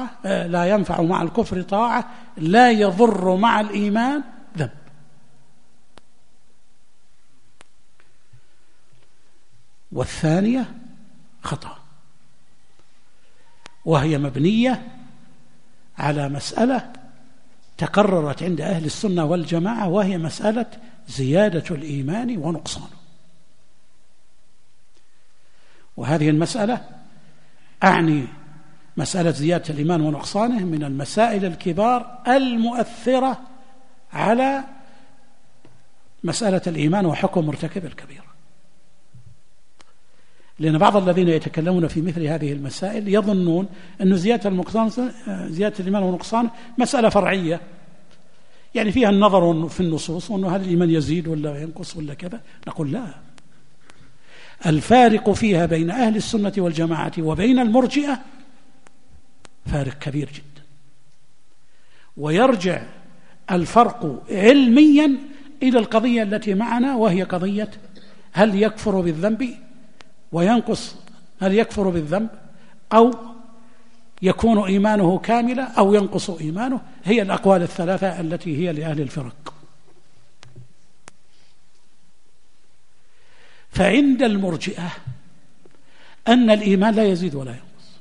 [SPEAKER 2] طاعة لا يضر مع الإيمان ذنب. والثانية خطأ، وهي مبنية على مسألة تقررت عند أهل السنة والجماعة، وهي مسألة زيادة الإيمان ونقصانه. وهذه المسألة أعني مسألة زيادة الإيمان ونقصانه من المسائل الكبار المؤثرة على مسألة الإيمان وحكم مرتكب الكبيرة، لأن بعض الذين يتكلمون في مثل هذه المسائل يظنون أن زيادة الإيمان ونقصانه مسألة فرعية، يعني فيها النظر في النصوص وأنه هل الإيمان يزيد ولا ينقص ولا كذا. نقول لا، الفارق فيها بين أهل السنة والجماعة وبين المرجئة فارق كبير جدا، ويرجع الفرق علميا إلى القضية التي معنا، وهي قضية هل يكفر بالذنب وينقص، هل يكفر بالذنب أو يكون إيمانه كاملا أو ينقص إيمانه. هي الأقوال الثلاثة التي هي لأهل الفرق. فعند المرجئة أن الإيمان لا يزيد ولا ينقص.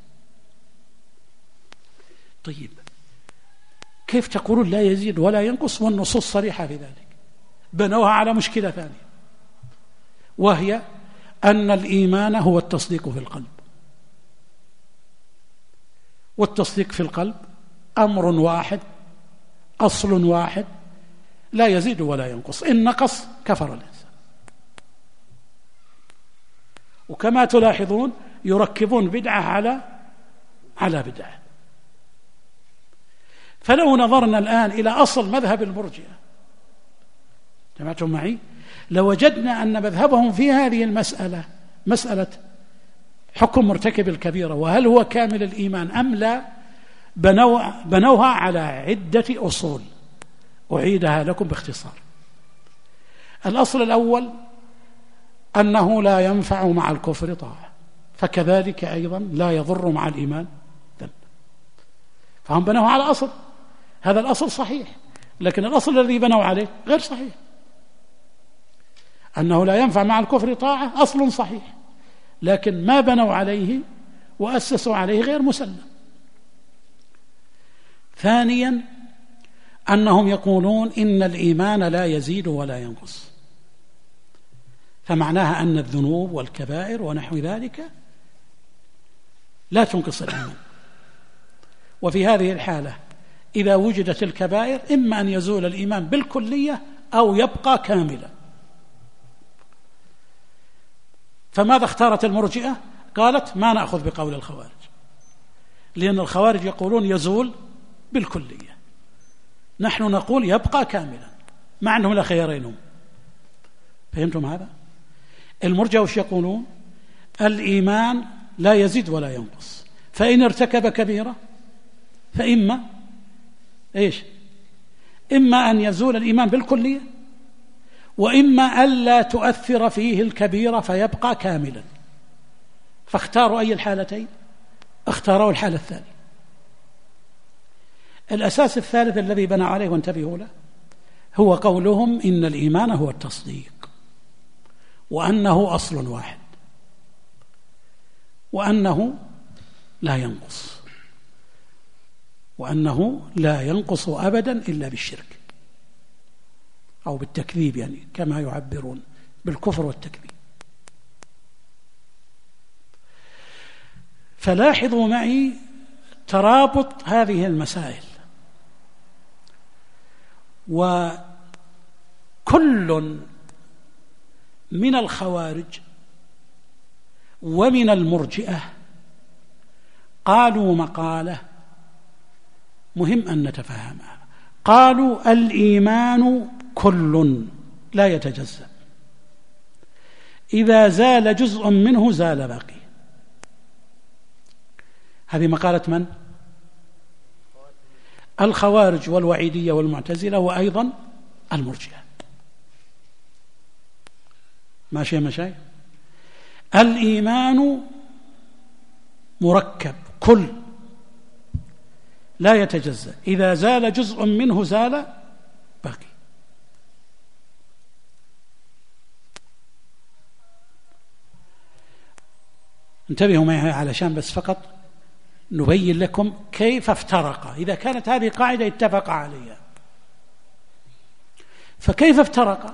[SPEAKER 2] طيب كيف تقولون لا يزيد ولا ينقص والنصوص صريحة في ذلك؟ بنوها على مشكلة ثانية، وهي أن الإيمان هو التصديق في القلب، والتصديق في القلب أمر واحد، أصل واحد، لا يزيد ولا ينقص، إن نقص كفر الإنسان. وكما تلاحظون يركبون بدعة على بدعة. فلو نظرنا الآن إلى أصل مذهب المرجئة، سمعتم معي؟ لوجدنا أن مذهبهم في هذه المسألة، مسألة حكم مرتكب الكبيرة وهل هو كامل الإيمان أم لا، بنوها على عدة أصول أعيدها لكم باختصار. الأصل الأول أنه لا ينفع مع الكفر طاعة، فكذلك أيضا لا يضر مع الإيمان ذنب. فهم بنوها على أصل، هذا الأصل صحيح، لكن الأصل الذي بنوا عليه غير صحيح. أنه لا ينفع مع الكفر طاعة أصل صحيح، لكن ما بنوا عليه وأسسوا عليه غير مسلم. ثانيا أنهم يقولون إن الإيمان لا يزيد ولا ينقص، فمعناها أن الذنوب والكبائر ونحو ذلك لا تنقص الإيمان. وفي هذه الحالة إذا وجدت الكبائر إما أن يزول الإيمان بالكلية أو يبقى كاملا. فماذا اختارت المرجئة؟ قالت ما نأخذ بقول الخوارج، لأن الخوارج يقولون يزول بالكلية، نحن نقول يبقى كاملا، مع أنهم لا خيارين. فهمتم هذا؟ المرجئة وش يقولون؟ الإيمان لا يزيد ولا ينقص، فإن ارتكب كبيرة فإما إما أن يزول الإيمان بالكلية، وإما ألا تؤثر فيه الكبيرة فيبقى كاملا. فاختاروا أي الحالتين؟ اختاروا الحالة الثانية. الأساس الثالث الذي بنى عليه وانتبهوا له هو قولهم إن الإيمان هو التصديق، وأنه أصل واحد، وأنه لا ينقص، وأنه لا ينقص أبدا إلا بالشرك أو بالتكذيب، يعني كما يعبرون بالكفر والتكذيب. فلاحظوا معي ترابط هذه المسائل، وكل من الخوارج ومن المرجئة قالوا مقالة مهم أن نتفهمها. قالوا الإيمان كل لا يتجزأ، إذا زال جزء منه زال باقي. هذه مقالة من؟ الخوارج والوعيدية والمعتزلة وأيضا المرجئة. ماشي يا مشايخ؟ الإيمان مركب كل لا يتجزأ، إذا زال جزء منه زال باقي. انتبهوا معي علشان بس فقط نبين لكم كيف افترق. إذا كانت هذه قاعدة اتفق عليها، فكيف افترق؟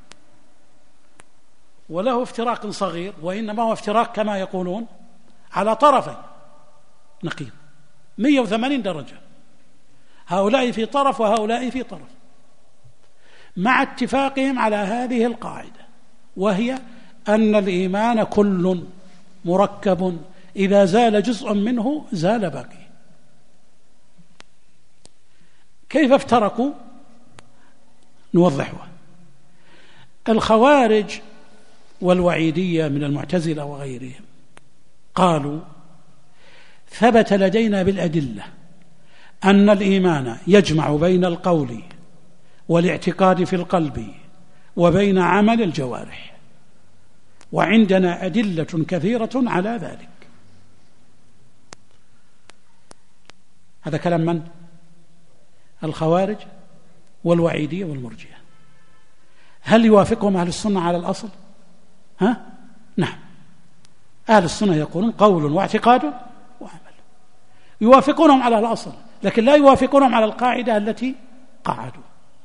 [SPEAKER 2] وله افتراق صغير، وإنما هو افتراق كما يقولون على طرفين نقيض 180 درجة، هؤلاء في طرف وهؤلاء في طرف، مع اتفاقهم على هذه القاعدة، وهي أن الإيمان كل مركب، إذا زال جزء منه زال باقي. كيف افترقوا؟ نوضحها. الخوارج والوعيدية من المعتزلة وغيرهم قالوا ثبت لدينا بالأدلة أن الإيمان يجمع بين القول والاعتقاد في القلب وبين عمل الجوارح، وعندنا أدلة كثيرة على ذلك. هذا كلام من؟ الخوارج والوعيدية والمرجئة. هل يوافقهم أهل السنة على الأصل؟ نعم، أهل السنة يقولون قول واعتقاد وعمل، يوافقونهم على الأصل، لكن لا يوافقونهم على القاعدة التي قعدوا.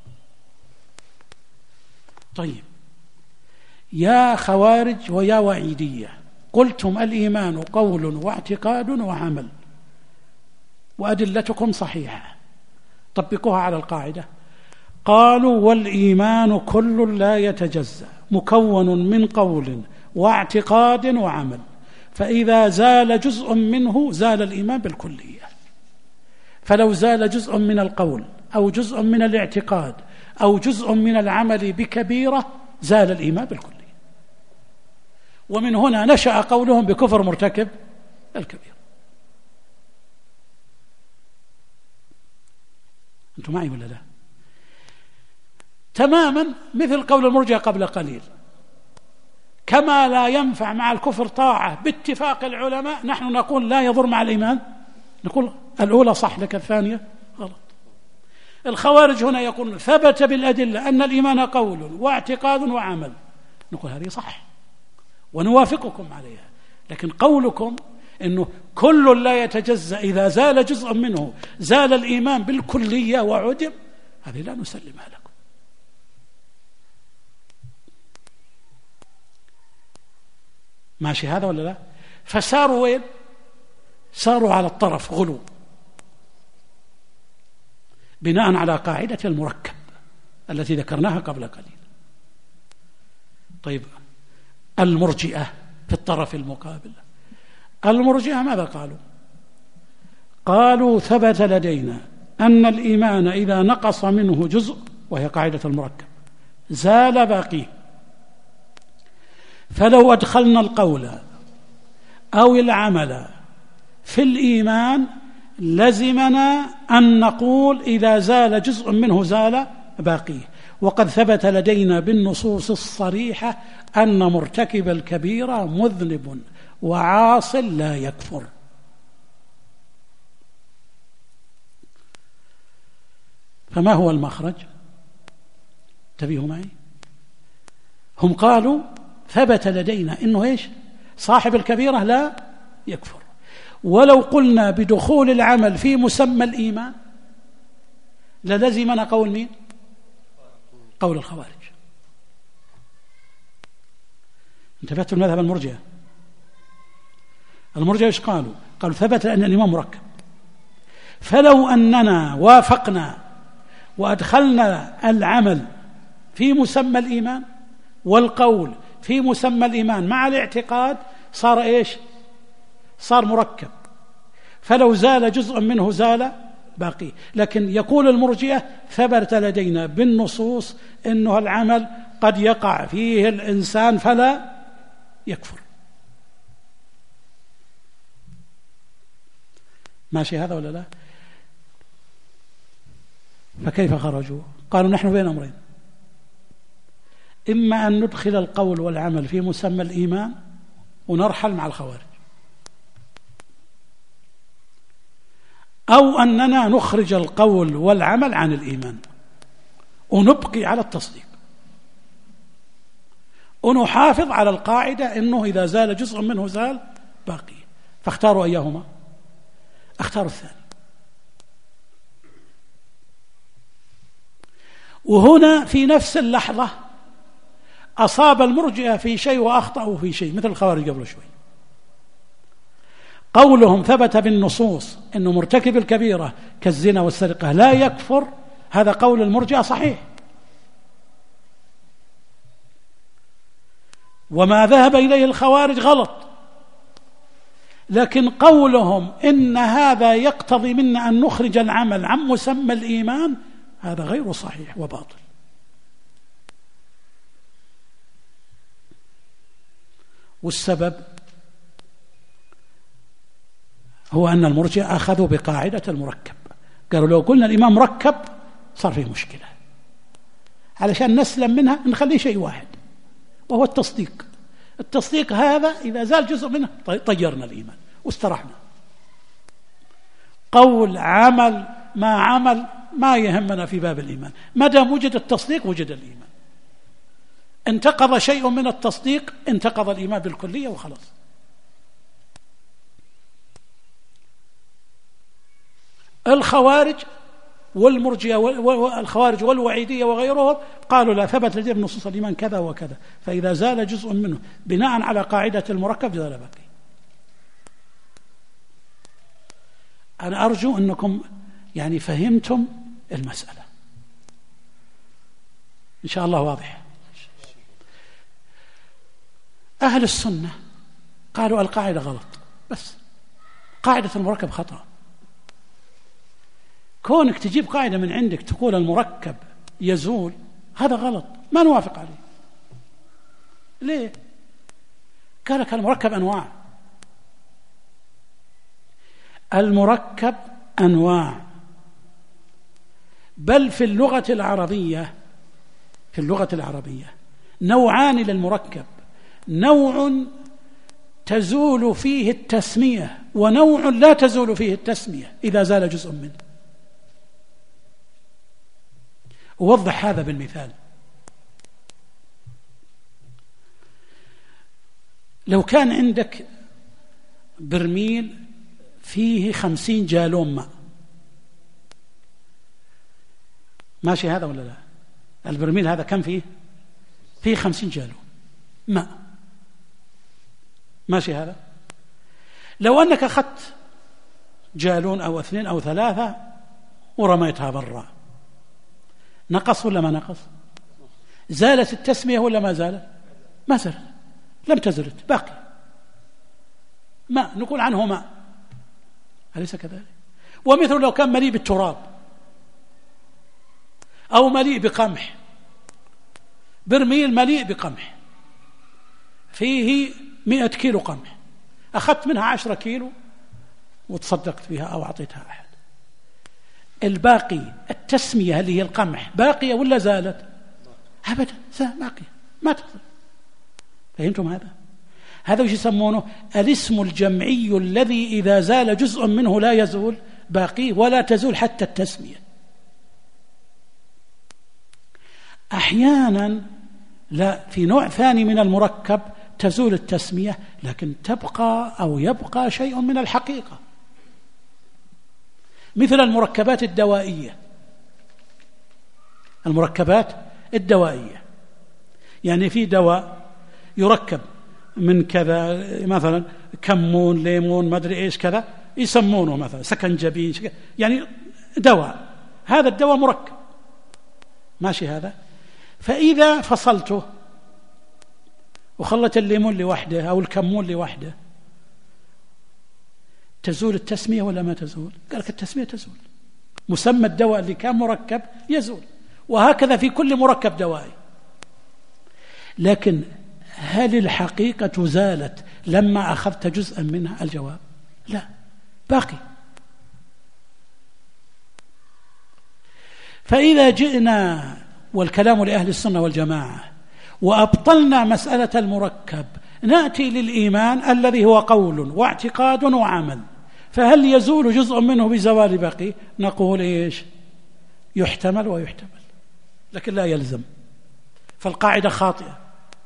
[SPEAKER 2] طيب يا خوارج ويا وعيدية، قلتم الإيمان قول واعتقاد وعمل، وأدلتكم صحيحة، طبقوها على القاعدة. قالوا والإيمان كل لا يتجزأ، مكون من قول واعتقاد وعمل، فإذا زال جزء منه زال الإيمان بالكلية. فلو زال جزء من القول أو جزء من الاعتقاد أو جزء من العمل بكبيرة زال الإيمان بالكلية. ومن هنا نشأ قولهم بكفر مرتكب الكبير. أنتم معي ولا لا؟ تماما مثل قول المرجئة قبل قليل. كما لا ينفع مع الكفر طاعة باتفاق العلماء، نحن نقول لا يضر مع الإيمان، نقول الأولى صح لك الثانية غلط. الخوارج هنا يقول ثبت بالأدلة أن الإيمان قول واعتقاد وعمل، نقول هذه صح ونوافقكم عليها، لكن قولكم إنه كل لا يتجزأ، إذا زال جزء منه زال الإيمان بالكلية وعدم، هذه لا نسلمها لكم. ماشي هذا ولا لا؟ فساروا وين؟ ساروا على الطرف، غلو، بناء على قاعدة المركب التي ذكرناها قبل قليل. طيب المرجئة في الطرف المقابل، المرجئة ماذا قالوا؟ قالوا ثبت لدينا أن الإيمان إذا نقص منه جزء، وهي قاعدة المركب، زال باقيه، فلو أدخلنا القول أو العمل في الإيمان لزمنا أن نقول إذا زال جزء منه زال باقيه. وقد ثبت لدينا بالنصوص الصريحة أن مرتكب الكبيرة مذنب وعاص لا يكفر. فما هو المخرج؟ انتبهوا معي. هم قالوا ثبت لدينا إنه إيش؟ صاحب الكبيرة لا يكفر. ولو قلنا بدخول العمل في مسمى الإيمان للزمنا قول مين؟ قول الخوارج. انتبهتوا المذهب المرجئة. المرجئة إيش قالوا؟ قالوا ثبت أن الإيمان مركب، فلو أننا وافقنا وأدخلنا العمل في مسمى الإيمان والقول في مسمى الإيمان مع الاعتقاد صار إيش؟ صار مركب، فلو زال جزء منه زال باقي. لكن يقول المرجئة ثبت لدينا بالنصوص إنه العمل قد يقع فيه الإنسان فلا يكفر. ماشي هذا ولا لا؟ فكيف خرجوا؟ قالوا نحن بين أمرين، إما أن ندخل القول والعمل في مسمى الإيمان ونرحل مع الخوارج، أو أننا نخرج القول والعمل عن الإيمان ونبقي على التصديق ونحافظ على القاعدة إنه إذا زال جزء منه زال باقي. فاختاروا أيهما؟ اختاروا الثاني. وهنا في نفس اللحظة أصاب المرجئة في شيء وأخطأوا في شيء، مثل الخوارج قبل شوي. قولهم ثبت بالنصوص إنه مرتكب الكبيرة كالزنا والسرقة لا يكفر، هذا قول المرجئة صحيح، وما ذهب إليه الخوارج غلط. لكن قولهم إن هذا يقتضي منا أن نخرج العمل عن مسمى الإيمان هذا غير صحيح وباطل. والسبب هو أن المرجئة أخذوا بقاعدة المركب، قالوا لو قلنا الإيمان مركب صار فيه مشكلة، علشان نسلم منها نخليه شيء واحد وهو التصديق. التصديق هذا إذا زال جزء منه طيرنا الإيمان واسترحنا. قول عمل ما عمل ما يهمنا في باب الإيمان، ما دام وجد التصديق وجد الإيمان. انتقض شيء من التصديق انتقض الإيمان بالكلية وخلاص. الخوارج والمرجئة والخوارج والوعيدية وغيرهم قالوا لا، ثبت لديهم نصوص الإيمان كذا وكذا، فإذا زال جزء منه بناء على قاعدة المركب زال باقي. أنا أرجو أنكم يعني فهمتم المسألة إن شاء الله واضح. أهل السنة قالوا القاعدة غلط، بس قاعدة المركب خطأ. كونك تجيب قاعدة من عندك تقول المركب يزول هذا غلط، ما نوافق عليه. ليه؟ قال لك المركب أنواع، المركب أنواع، بل في اللغة العربية نوعان للمركب، نوع تزول فيه التسمية ونوع لا تزول فيه التسمية إذا زال جزء منه. أوضح هذا بالمثال. لو كان عندك برميل فيه 50 جالون ماء، ماشي هذا ولا لا؟ البرميل هذا كم فيه 50 جالون ماء، ماشي هذا؟ لو أنك أخذت جالون أو 2 أو 3 ورميتها برا، نقص ولا ما نقص؟ زالت التسمية ولا ما زالت؟ ما زالت، لم تزلت، باقي ماء، نقول عنه ماء، أليس كذلك؟ ومثل لو كان مليء بالتراب أو مليء بقمح، برميل مليء بقمح فيه 100 كيلو قمح، أخذت منها 10 كيلو وتصدقت بها أو أعطيتها أحد، الباقي التسمية اللي هي القمح باقية ولا زالت؟ أبدا باقية، ما تقدر. فهمتم هذا؟ هذا وش يسمونه؟ الاسم الجمعي الذي إذا زال جزء منه لا يزول باقي ولا تزول حتى التسمية. أحيانا لا، في نوع ثاني من المركب تزول التسمية لكن تبقى أو يبقى شيء من الحقيقة، مثل المركبات الدوائية. المركبات الدوائية يعني في دواء يركب من كذا، مثلا كمون، ليمون، ما أدري إيش كذا، يسمونه مثلا سكنجبين، يعني دواء، هذا الدواء مركب، ماشي هذا؟ فإذا فصلته وخلت الليمون لوحده أو الكمون لوحده، تزول التسمية ولا ما تزول؟ قال لك التسمية تزول، مسمى الدواء اللي كان مركب يزول، وهكذا في كل مركب دوائي. لكن هل الحقيقة زالت لما أخذت جزءا منها؟ الجواب لا، باقي. فإذا جئنا والكلام لأهل السنة والجماعة وأبطلنا مسألة المركب، نأتي للإيمان الذي هو قول واعتقاد وعمل، فهل يزول جزء منه بزوال باقي؟ نقول إيش؟ يحتمل ويحتمل، لكن لا يلزم، فالقاعدة خاطئة.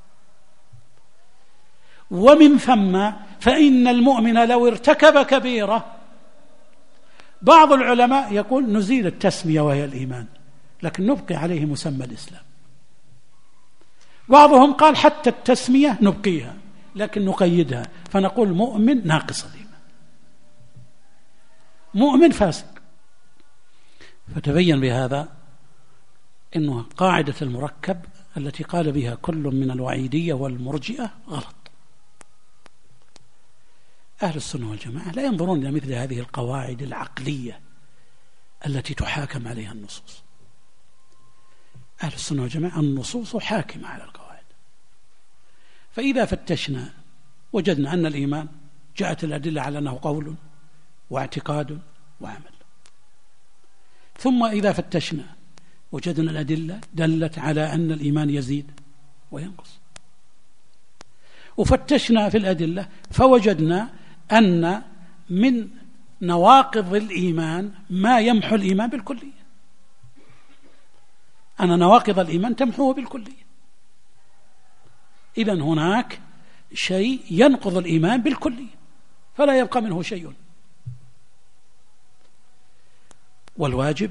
[SPEAKER 2] ومن ثم فإن المؤمن لو ارتكب كبيرة، بعض العلماء يقول نزيل التسمية وهي الإيمان، لكن نبقي عليه مسمى الإسلام. بعضهم قال حتى التسمية نبقيها لكن نقيدها، فنقول مؤمن ناقص الإيمان، مؤمن فاسق. فتبين بهذا إنه قاعدة المركب التي قال بها كل من الوعيدية والمرجئة غلط. أهل السنة والجماعة لا ينظرون إلى مثل هذه القواعد العقلية التي تحاكم عليها النصوص. أهل السنة والجماعة النصوص حاكمة على القواعد. فإذا فتشنا وجدنا أن الإيمان جاءت الأدلة على أنه قول واعتقاد وعمل، ثم إذا فتشنا وجدنا الأدلة دلت على أن الإيمان يزيد وينقص، وفتشنا في الأدلة فوجدنا أن من نواقض الإيمان ما يمحو الإيمان بالكلية، أن نواقض الإيمان تمحوه بالكلية. إذن هناك شيء ينقض الإيمان بالكلية فلا يبقى منه شيء. والواجب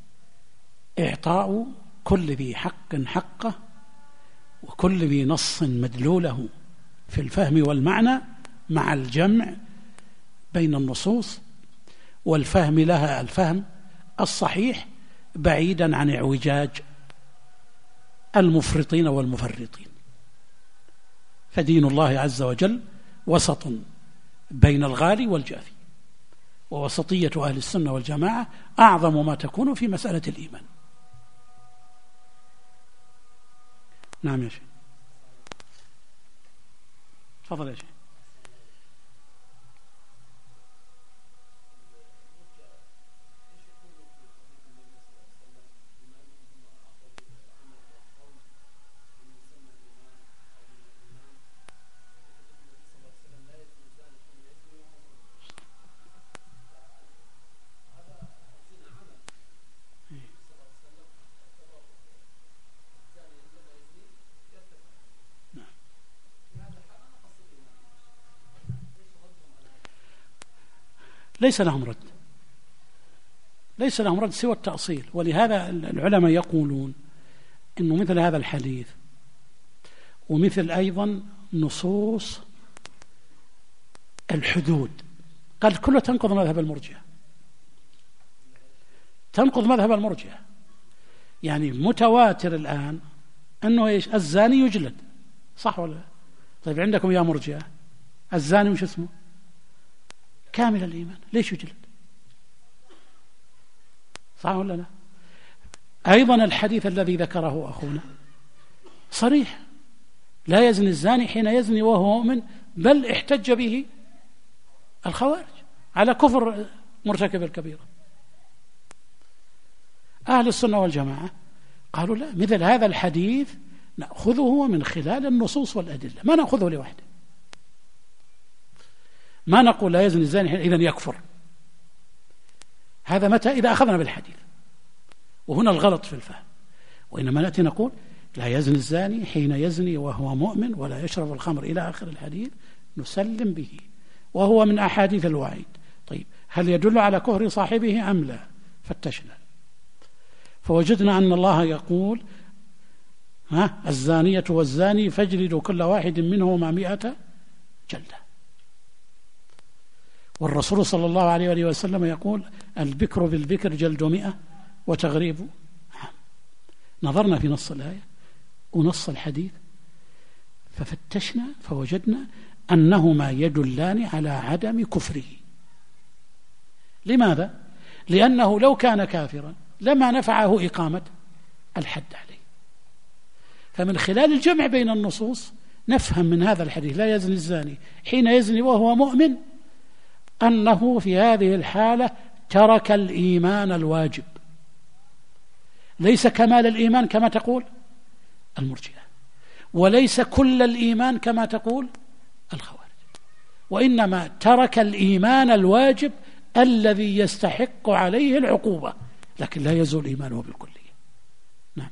[SPEAKER 2] إعطاء كل ذي حق حقه وكل ذي نص مدلوله في الفهم والمعنى، مع الجمع بين النصوص والفهم لها الفهم الصحيح بعيدا عن اعوجاج المفرطين والمفرطين. فدين الله عز وجل وسط بين الغالي والجافي، ووسطية أهل السنة والجماعة أعظم ما تكون في مسألة الإيمان. نعم يا شيخ، تفضل يا شيخ. ليس لهم رد، ليس لهم رد سوى التأصيل. ولهذا العلماء يقولون إنه مثل هذا الحديث ومثل أيضا نصوص الحدود قال كلها تنقض مذهب المرجئة، تنقض مذهب المرجئة. يعني متواتر الآن أنه إيش؟ الزاني يجلد، صح ولا لا؟ طيب عندكم يا مرجئة الزاني وش اسمه؟ كامل الإيمان، ليش يجلد؟ صح ولا لا؟ أيضا الحديث الذي ذكره أخونا صريح، لا يزني الزاني حين يزني وهو مؤمن، بل احتج به الخوارج على كفر مرتكب الكبيرة. أهل السنة والجماعة قالوا لا، مثل هذا الحديث نأخذه من خلال النصوص والأدلة، ما نأخذه لوحده. ما نقول لا يزني الزاني إذن يكفر، هذا متى؟ إذا أخذنا بالحديث، وهنا الغلط في الفهم. وإنما نأتي نقول لا يزني الزاني حين يزني وهو مؤمن ولا يشرب الخمر إلى آخر الحديث، نسلم به وهو من أحاديث الوعيد. طيب هل يدل على كفر صاحبه أم لا؟ فتشنا فوجدنا أن الله يقول الزانية والزاني فاجلدوا كل واحد منهما 100 جلدة، والرسول صلى الله عليه وآله وسلم يقول البكر بالبكر جلد 100 وتغريب عام. نظرنا في نص الآية ونص الحديث ففتشنا فوجدنا أنهما يدلان على عدم كفره. لماذا؟ لأنه لو كان كافرا لما نفعه إقامة الحد عليه. فمن خلال الجمع بين النصوص نفهم من هذا الحديث لا يزني الزاني حين يزني وهو مؤمن أنه في هذه الحالة ترك الإيمان الواجب، ليس كمال الإيمان كما تقول المرجئة، وليس كل الإيمان كما تقول الخوارج، وإنما ترك الإيمان الواجب الذي يستحق عليه العقوبة، لكن لا يزول إيمانه بالكلية. نعم.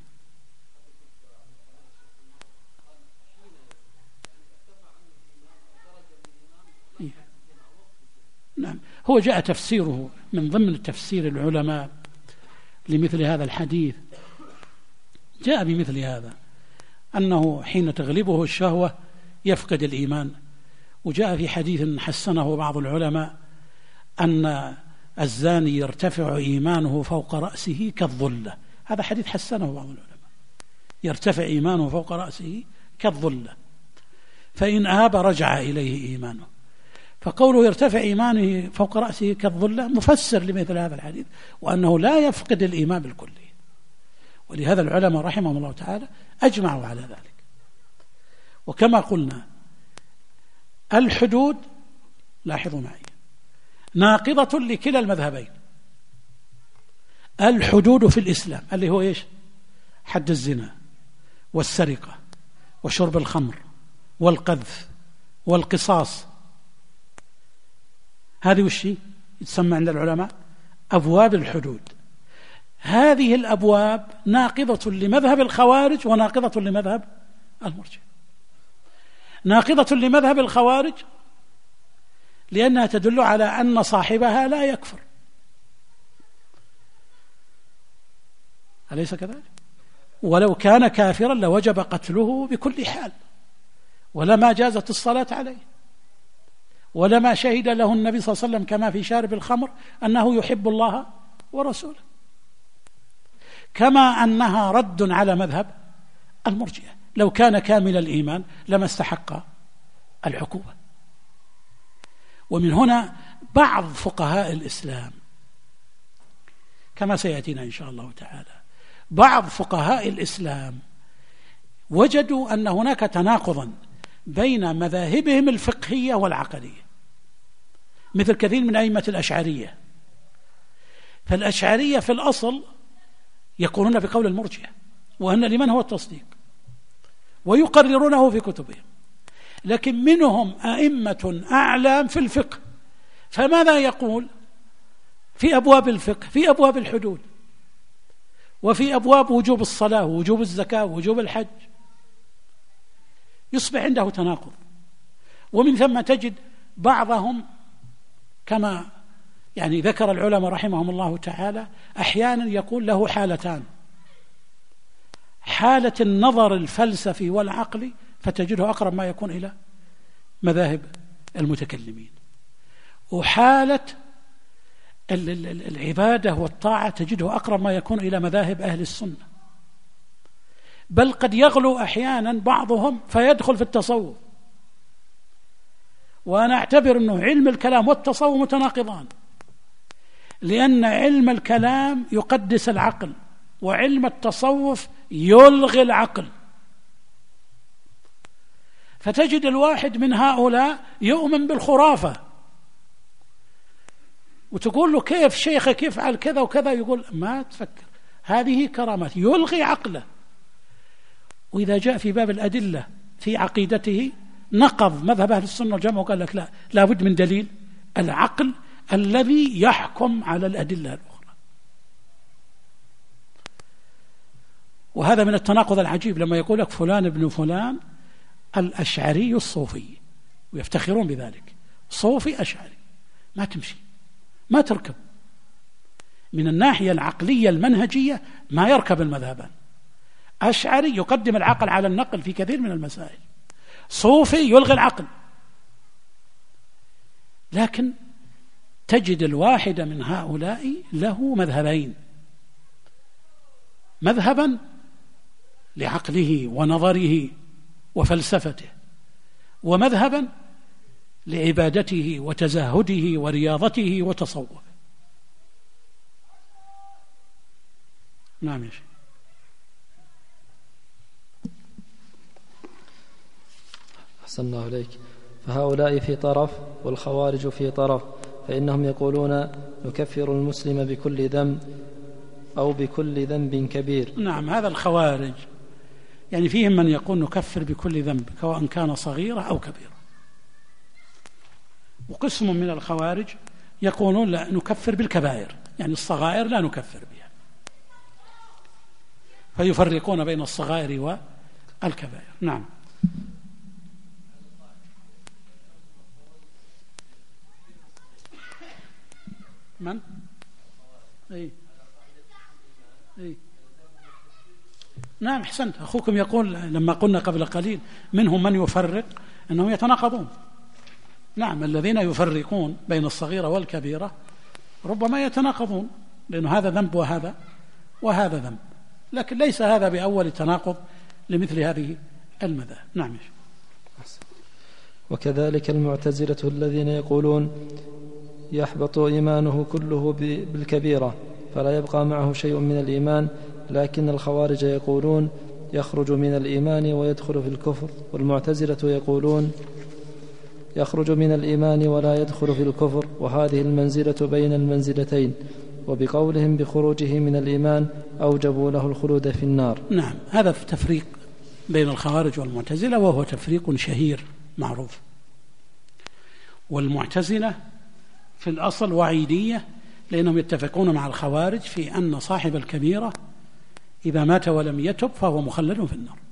[SPEAKER 2] نعم، هو جاء تفسيره من ضمن تفسير العلماء لمثل هذا الحديث، جاء بمثل هذا أنه حين تغلبه الشهوة يفقد الإيمان. وجاء في حديث حسنه بعض العلماء أن الزاني يرتفع إيمانه فوق رأسه كالظلة، هذا حديث حسنه بعض العلماء، يرتفع إيمانه فوق رأسه كالظلة، فإن آب رجع إليه إيمانه. فقوله يرتفع إيمانه فوق رأسه كالظلة مفسر لمثل هذا الحديث، وأنه لا يفقد الإيمان بالكلية. ولهذا العلماء رحمهم الله تعالى أجمعوا على ذلك. وكما قلنا الحدود، لاحظوا معي، ناقضة لكلا المذهبين. الحدود في الإسلام اللي هو إيش؟ حد الزنا والسرقة وشرب الخمر والقذف والقصاص، هذه وشي يتسمى عند العلماء أبواب الحدود. هذه الأبواب ناقضة لمذهب الخوارج وناقضة لمذهب المرجئة. ناقضة لمذهب الخوارج لأنها تدل على أن صاحبها لا يكفر، أليس كذلك؟ ولو كان كافرا لوجب قتله بكل حال، ولما جازت الصلاة عليه، ولما شهد له النبي صلى الله عليه وسلم كما في شارب الخمر أنه يحب الله ورسوله، كما أنها رد على مذهب المرجئة، لو كان كامل الإيمان لما استحق العقوبة. ومن هنا بعض فقهاء الإسلام كما سيأتينا إن شاء الله تعالى، بعض فقهاء الإسلام وجدوا أن هناك تناقضا بين مذاهبهم الفقهية والعقدية، مثل كثير من أئمة الأشعرية. فالأشعرية في الأصل يقولون بقول المرجئة وأن لمن هو التصديق ويقررونه في كتبهم، لكن منهم أئمة أعلام في الفقه، فماذا يقول في أبواب الفقه؟ في أبواب الحدود، وفي أبواب وجوب الصلاة ووجوب الزكاة ووجوب الحج، يصبح عنده تناقض. ومن ثم تجد بعضهم كما يعني ذكر العلماء رحمهم الله تعالى أحيانا يكون له حالتان: حالة النظر الفلسفي والعقلي فتجده أقرب ما يكون إلى مذاهب المتكلمين، وحالة العبادة والطاعة تجده أقرب ما يكون إلى مذاهب أهل السنة، بل قد يغلو أحيانا بعضهم فيدخل في التصوف. وأنا أعتبر أنه علم الكلام والتصوف متناقضان، لأن علم الكلام يقدس العقل وعلم التصوف يلغي العقل. فتجد الواحد من هؤلاء يؤمن بالخرافة وتقول له كيف شيخك يفعل كذا وكذا، يقول ما تفكر، هذه كرامات، يلغي عقله. وإذا جاء في باب الأدلة في عقيدته نقض مذهب أهل السنة والجماعة وقال لك لا بد من دليل العقل الذي يحكم على الأدلة الأخرى. وهذا من التناقض العجيب لما يقول لك فلان ابن فلان الأشعري الصوفي، ويفتخرون بذلك، صوفي أشعري، ما تمشي، ما تركب من الناحية العقلية المنهجية، ما يركب المذهبان. أشعري يقدم العقل على النقل في كثير من المسائل، صوفي يلغي العقل. لكن تجد الواحد من هؤلاء له مذهبين: مذهبا لعقله ونظره وفلسفته، ومذهبا لعبادته وتزاهده ورياضته وتصوفه. نعم يا شيخ.
[SPEAKER 3] أحسن الله إليك. فهؤلاء في طرف والخوارج في طرف، فإنهم يقولون نكفر المسلم بكل ذنب أو بكل ذنب كبير.
[SPEAKER 2] نعم، هذا الخوارج يعني فيهم من يقول نكفر بكل ذنب سواء كان صغيرة أو كبيرة، وقسم من الخوارج يقولون لا نكفر بالكبائر، يعني الصغائر لا نكفر بها، فيفرقون بين الصغائر والكبائر. نعم. من؟ أي نعم، أحسنت. أخوكم يقول لما قلنا قبل قليل منهم من يفرق أنهم يتناقضون. نعم، الذين يفرقون بين الصغيرة والكبيرة ربما يتناقضون، لأنه هذا ذنب وهذا ذنب، لكن ليس هذا بأول تناقض لمثل هذه المذاهب. نعم.
[SPEAKER 3] وكذلك المعتزلة الذين يقولون يحبط إيمانه كله بالكبيرة فلا يبقى معه شيء من الإيمان، لكن الخوارج يقولون يخرج من الإيمان ويدخل في الكفر، والمعتزلة يقولون يخرج من الإيمان ولا يدخل في الكفر، وهذه المنزلة بين المنزلتين، وبقولهم بخروجه من الإيمان أوجبوا له الخلود في النار.
[SPEAKER 2] نعم، هذا في تفريق بين الخوارج والمعتزلة، وهو تفريق شهير معروف. والمعتزلة في الأصل وعيدية، لأنهم يتفقون مع الخوارج في أن صاحب الكبيرة إذا مات ولم يتب فهو مخلد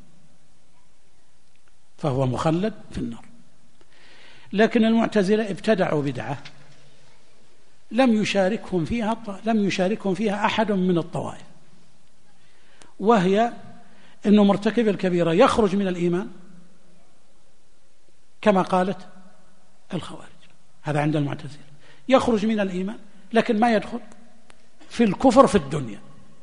[SPEAKER 2] في النار. لكن المعتزلة ابتدعوا بدعة لم يشاركهم فيها أحد من الطوائف، وهي أنه مرتكب الكبيرة يخرج من الإيمان كما قالت الخوارج. هذا عند المعتزلة، يخرج من الإيمان لكن ما يدخل في الكفر في الدنيا،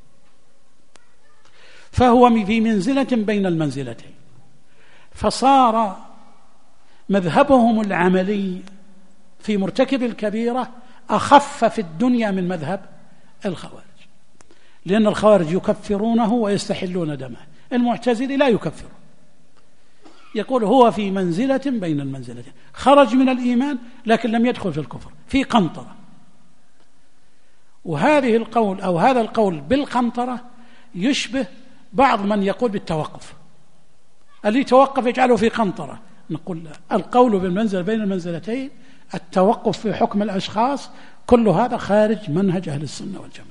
[SPEAKER 2] فهو في منزلة بين المنزلتين، فصار مذهبهم العملي في مرتكب الكبيرة أخف في الدنيا من مذهب الخوارج، لأن الخوارج يكفرونه ويستحلون دمه، المعتزلي لا يكفر، يقول هو في منزلة بين المنزلتين، خرج من الإيمان لكن لم يدخل في الكفر، في قنطرة. وهذه القول أو هذا القول بالقنطرة يشبه بعض من يقول بالتوقف، اللي توقف يجعله في قنطرة. نقول القول بالمنزل بين المنزلتين، التوقف في حكم الأشخاص، كل هذا خارج منهج أهل السنة والجماعة.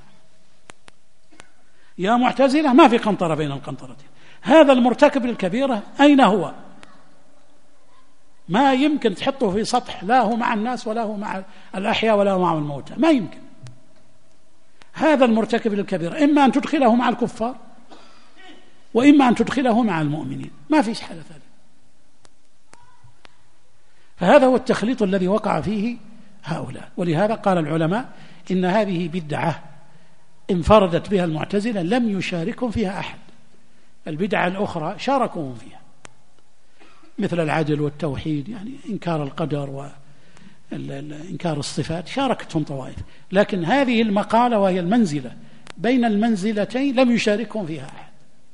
[SPEAKER 2] يا معتزلة ما في قنطرة بين القنطرتين، هذا المرتكب الكبيرة أين هو؟ ما يمكن تحطه في سطح، لا هو مع الناس ولا هو مع الأحياء ولا هو مع الموتى، ما يمكن. هذا المرتكب الكبيرة إما أن تدخله مع الكفار وإما أن تدخله مع المؤمنين، ما فيش حالة ثالثة. فهذا هو التخليط الذي وقع فيه هؤلاء، ولهذا قال العلماء إن هذه بدعة انفردت بها المعتزلة لم يشاركهم فيها أحد. البدعة الأخرى شاركهم فيها، مثل العدل والتوحيد، يعني إنكار القدر وإنكار الصفات، شاركتهم طوائف، لكن هذه المقالة وهي المنزلة بين المنزلتين لم يشاركهم فيها أحد.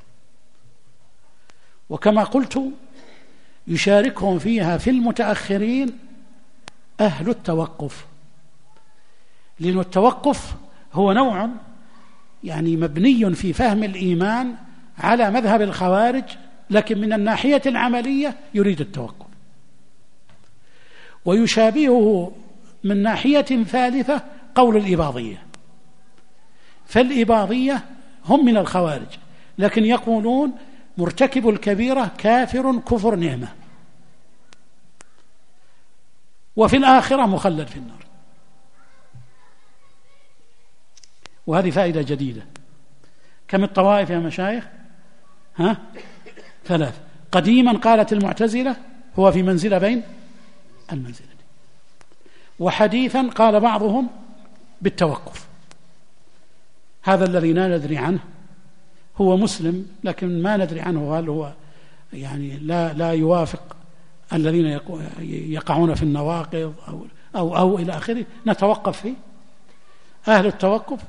[SPEAKER 2] وكما قلت يشاركهم فيها في المتأخرين أهل التوقف، لأن التوقف هو نوع يعني مبني في فهم الإيمان على مذهب الخوارج، لكن من الناحية العملية يريد التوقف. ويشابهه من ناحية ثالثة قول الإباضية، فالإباضية هم من الخوارج لكن يقولون مرتكب الكبيرة كافر كفر نعمة، وفي الآخرة مخلد في النار. وهذه فائدة جديدة. كم الطوائف يا مشايخ؟ 3. قديما قالت المعتزلة هو في منزلة بين المنزلتين، وحديثا قال بعضهم بالتوقف. هذا الذي لا ندري عنه، هو مسلم لكن ما ندري عنه هل هو يعني لا يوافق الذين يقعون في النواقض أو إلى آخره، نتوقف فيه، أهل التوقف.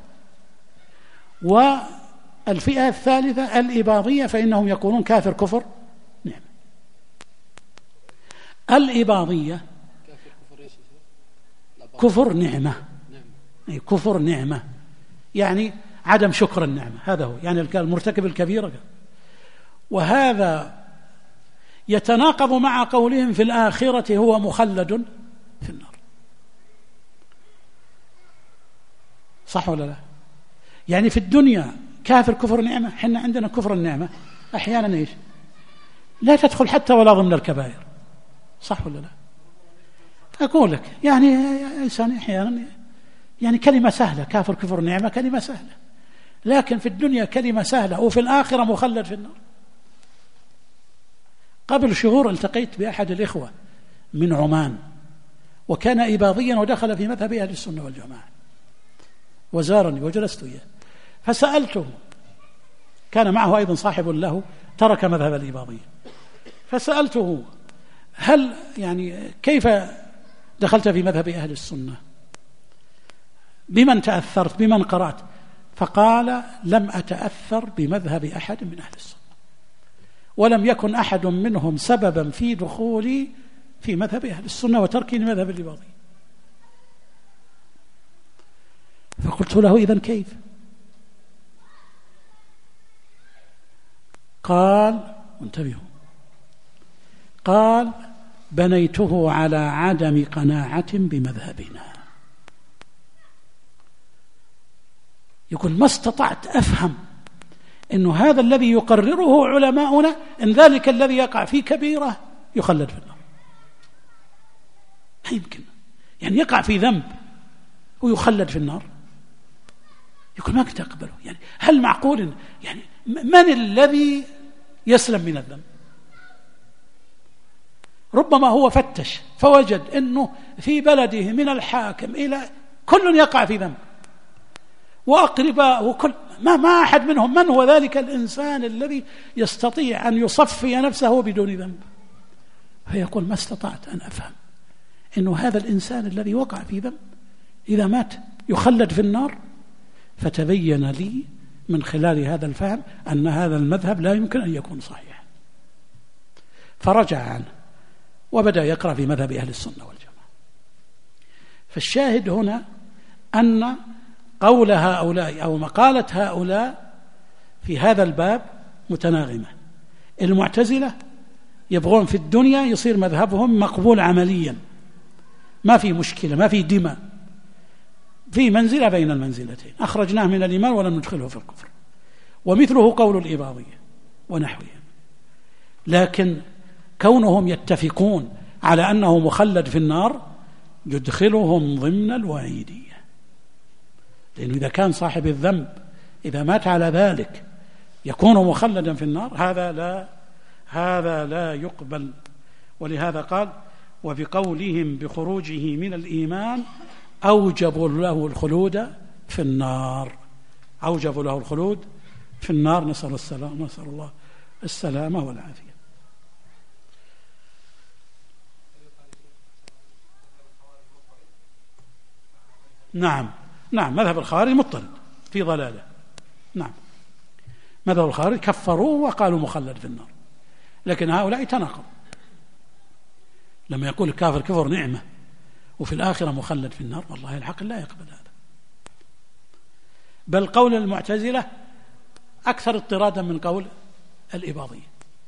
[SPEAKER 2] والفئة الثالثة الإباضية، فإنهم يقولون كافر كفر نعمة. الإباضية كفر نعمة، كفر نعمة يعني عدم شكر النعمة، هذا هو يعني المرتكب الكبيرة. وهذا يتناقض مع قولهم في الآخرة هو مخلد في النار، صح ولا لا؟ يعني في الدنيا كافر كفر نعمة، حنا عندنا كفر النعمة أحيانا إيش لا تدخل حتى ولا ضمن الكبائر، صح ولا لا؟ أقول لك يعني إنسان أحيانا يعني كلمة سهلة، كافر كفر نعمة كلمة سهلة، لكن في الدنيا كلمة سهلة وفي الآخرة مخلد في النار. قبل شهور التقيت بأحد الإخوة من عمان، وكان إباضيا ودخل في مذهب أهل السنة والجماعة، وزارني وجلست وياه، فسألته، كان معه أيضا صاحب له ترك مذهب الإباضية، فسألته هل يعني كيف دخلت في مذهب أهل السنة، بمن تأثرت، بمن قرأت؟ فقال لم أتأثر بمذهب أحد من أهل السنة، ولم يكن أحد منهم سببا في دخولي في مذهب أهل السنة وتركي لمذهب الإباضي. فقلت له إذن كيف؟ قال انتبهوا، قال بنيته على عدم قناعة بمذهبنا. يقول ما استطعت أفهم إنه هذا الذي يقرره علماؤنا إن ذلك الذي يقع في كبيرة يخلد في النار. ما يمكن يعني يقع في ذنب ويخلد في النار، يقول ما كنت أقبله. يعني هل معقول يعني من الذي يسلم من الذنب؟ ربما هو فتش فوجد أنه في بلده من الحاكم إلى كل يقع في ذنب، وأقرباء وكل ما أحد منهم من هو ذلك الإنسان الذي يستطيع أن يصفي نفسه بدون ذنب. فيقول ما استطعت أن أفهم أنه هذا الإنسان الذي وقع في ذنب إذا مات يخلد في النار. فتبين لي من خلال هذا الفهم أن هذا المذهب لا يمكن أن يكون صحيحا، فرجع عنه وبدأ يقرأ في مذهب أهل السنة والجماعة. فالشاهد هنا أن قول هؤلاء أو مقالة هؤلاء في هذا الباب متناغمة. المعتزلة يبغون في الدنيا يصير مذهبهم مقبول عمليا، ما في مشكلة، ما في دماء، في منزلة بين المنزلتين، أخرجناه من الإيمان ولم ندخله في الكفر، ومثله قول الإباضية ونحوها. لكن كونهم يتفقون على أنه مخلد في النار يدخلهم ضمن الوعيدية، لأنه إذا كان صاحب الذنب إذا مات على ذلك يكون مخلدا في النار، هذا لا يقبل. ولهذا قال وبقولهم بخروجه من الإيمان أوجبوا له الخلود في النار، أوجبوا له الخلود في النار. نسأل الله السلامة والعافية. نعم مذهب الخوارج مضطرد في ضلاله. نعم مذهب الخوارج كفروه وقالوا مخلد في النار، لكن هؤلاء تناقضوا. لما يقول الكافر كفر نعمة وفي الآخرة مخلد في النار، والله الحق لا يقبل هذا. بل قول المعتزلة أكثر اضطرادا من قول الإباضية،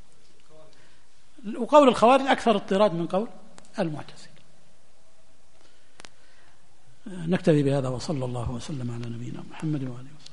[SPEAKER 2] وقول الخوارج أكثر اضطراد من قول المعتزلة. نكتفي بهذا، وصلى الله وسلم على نبينا محمد وآله وسلم.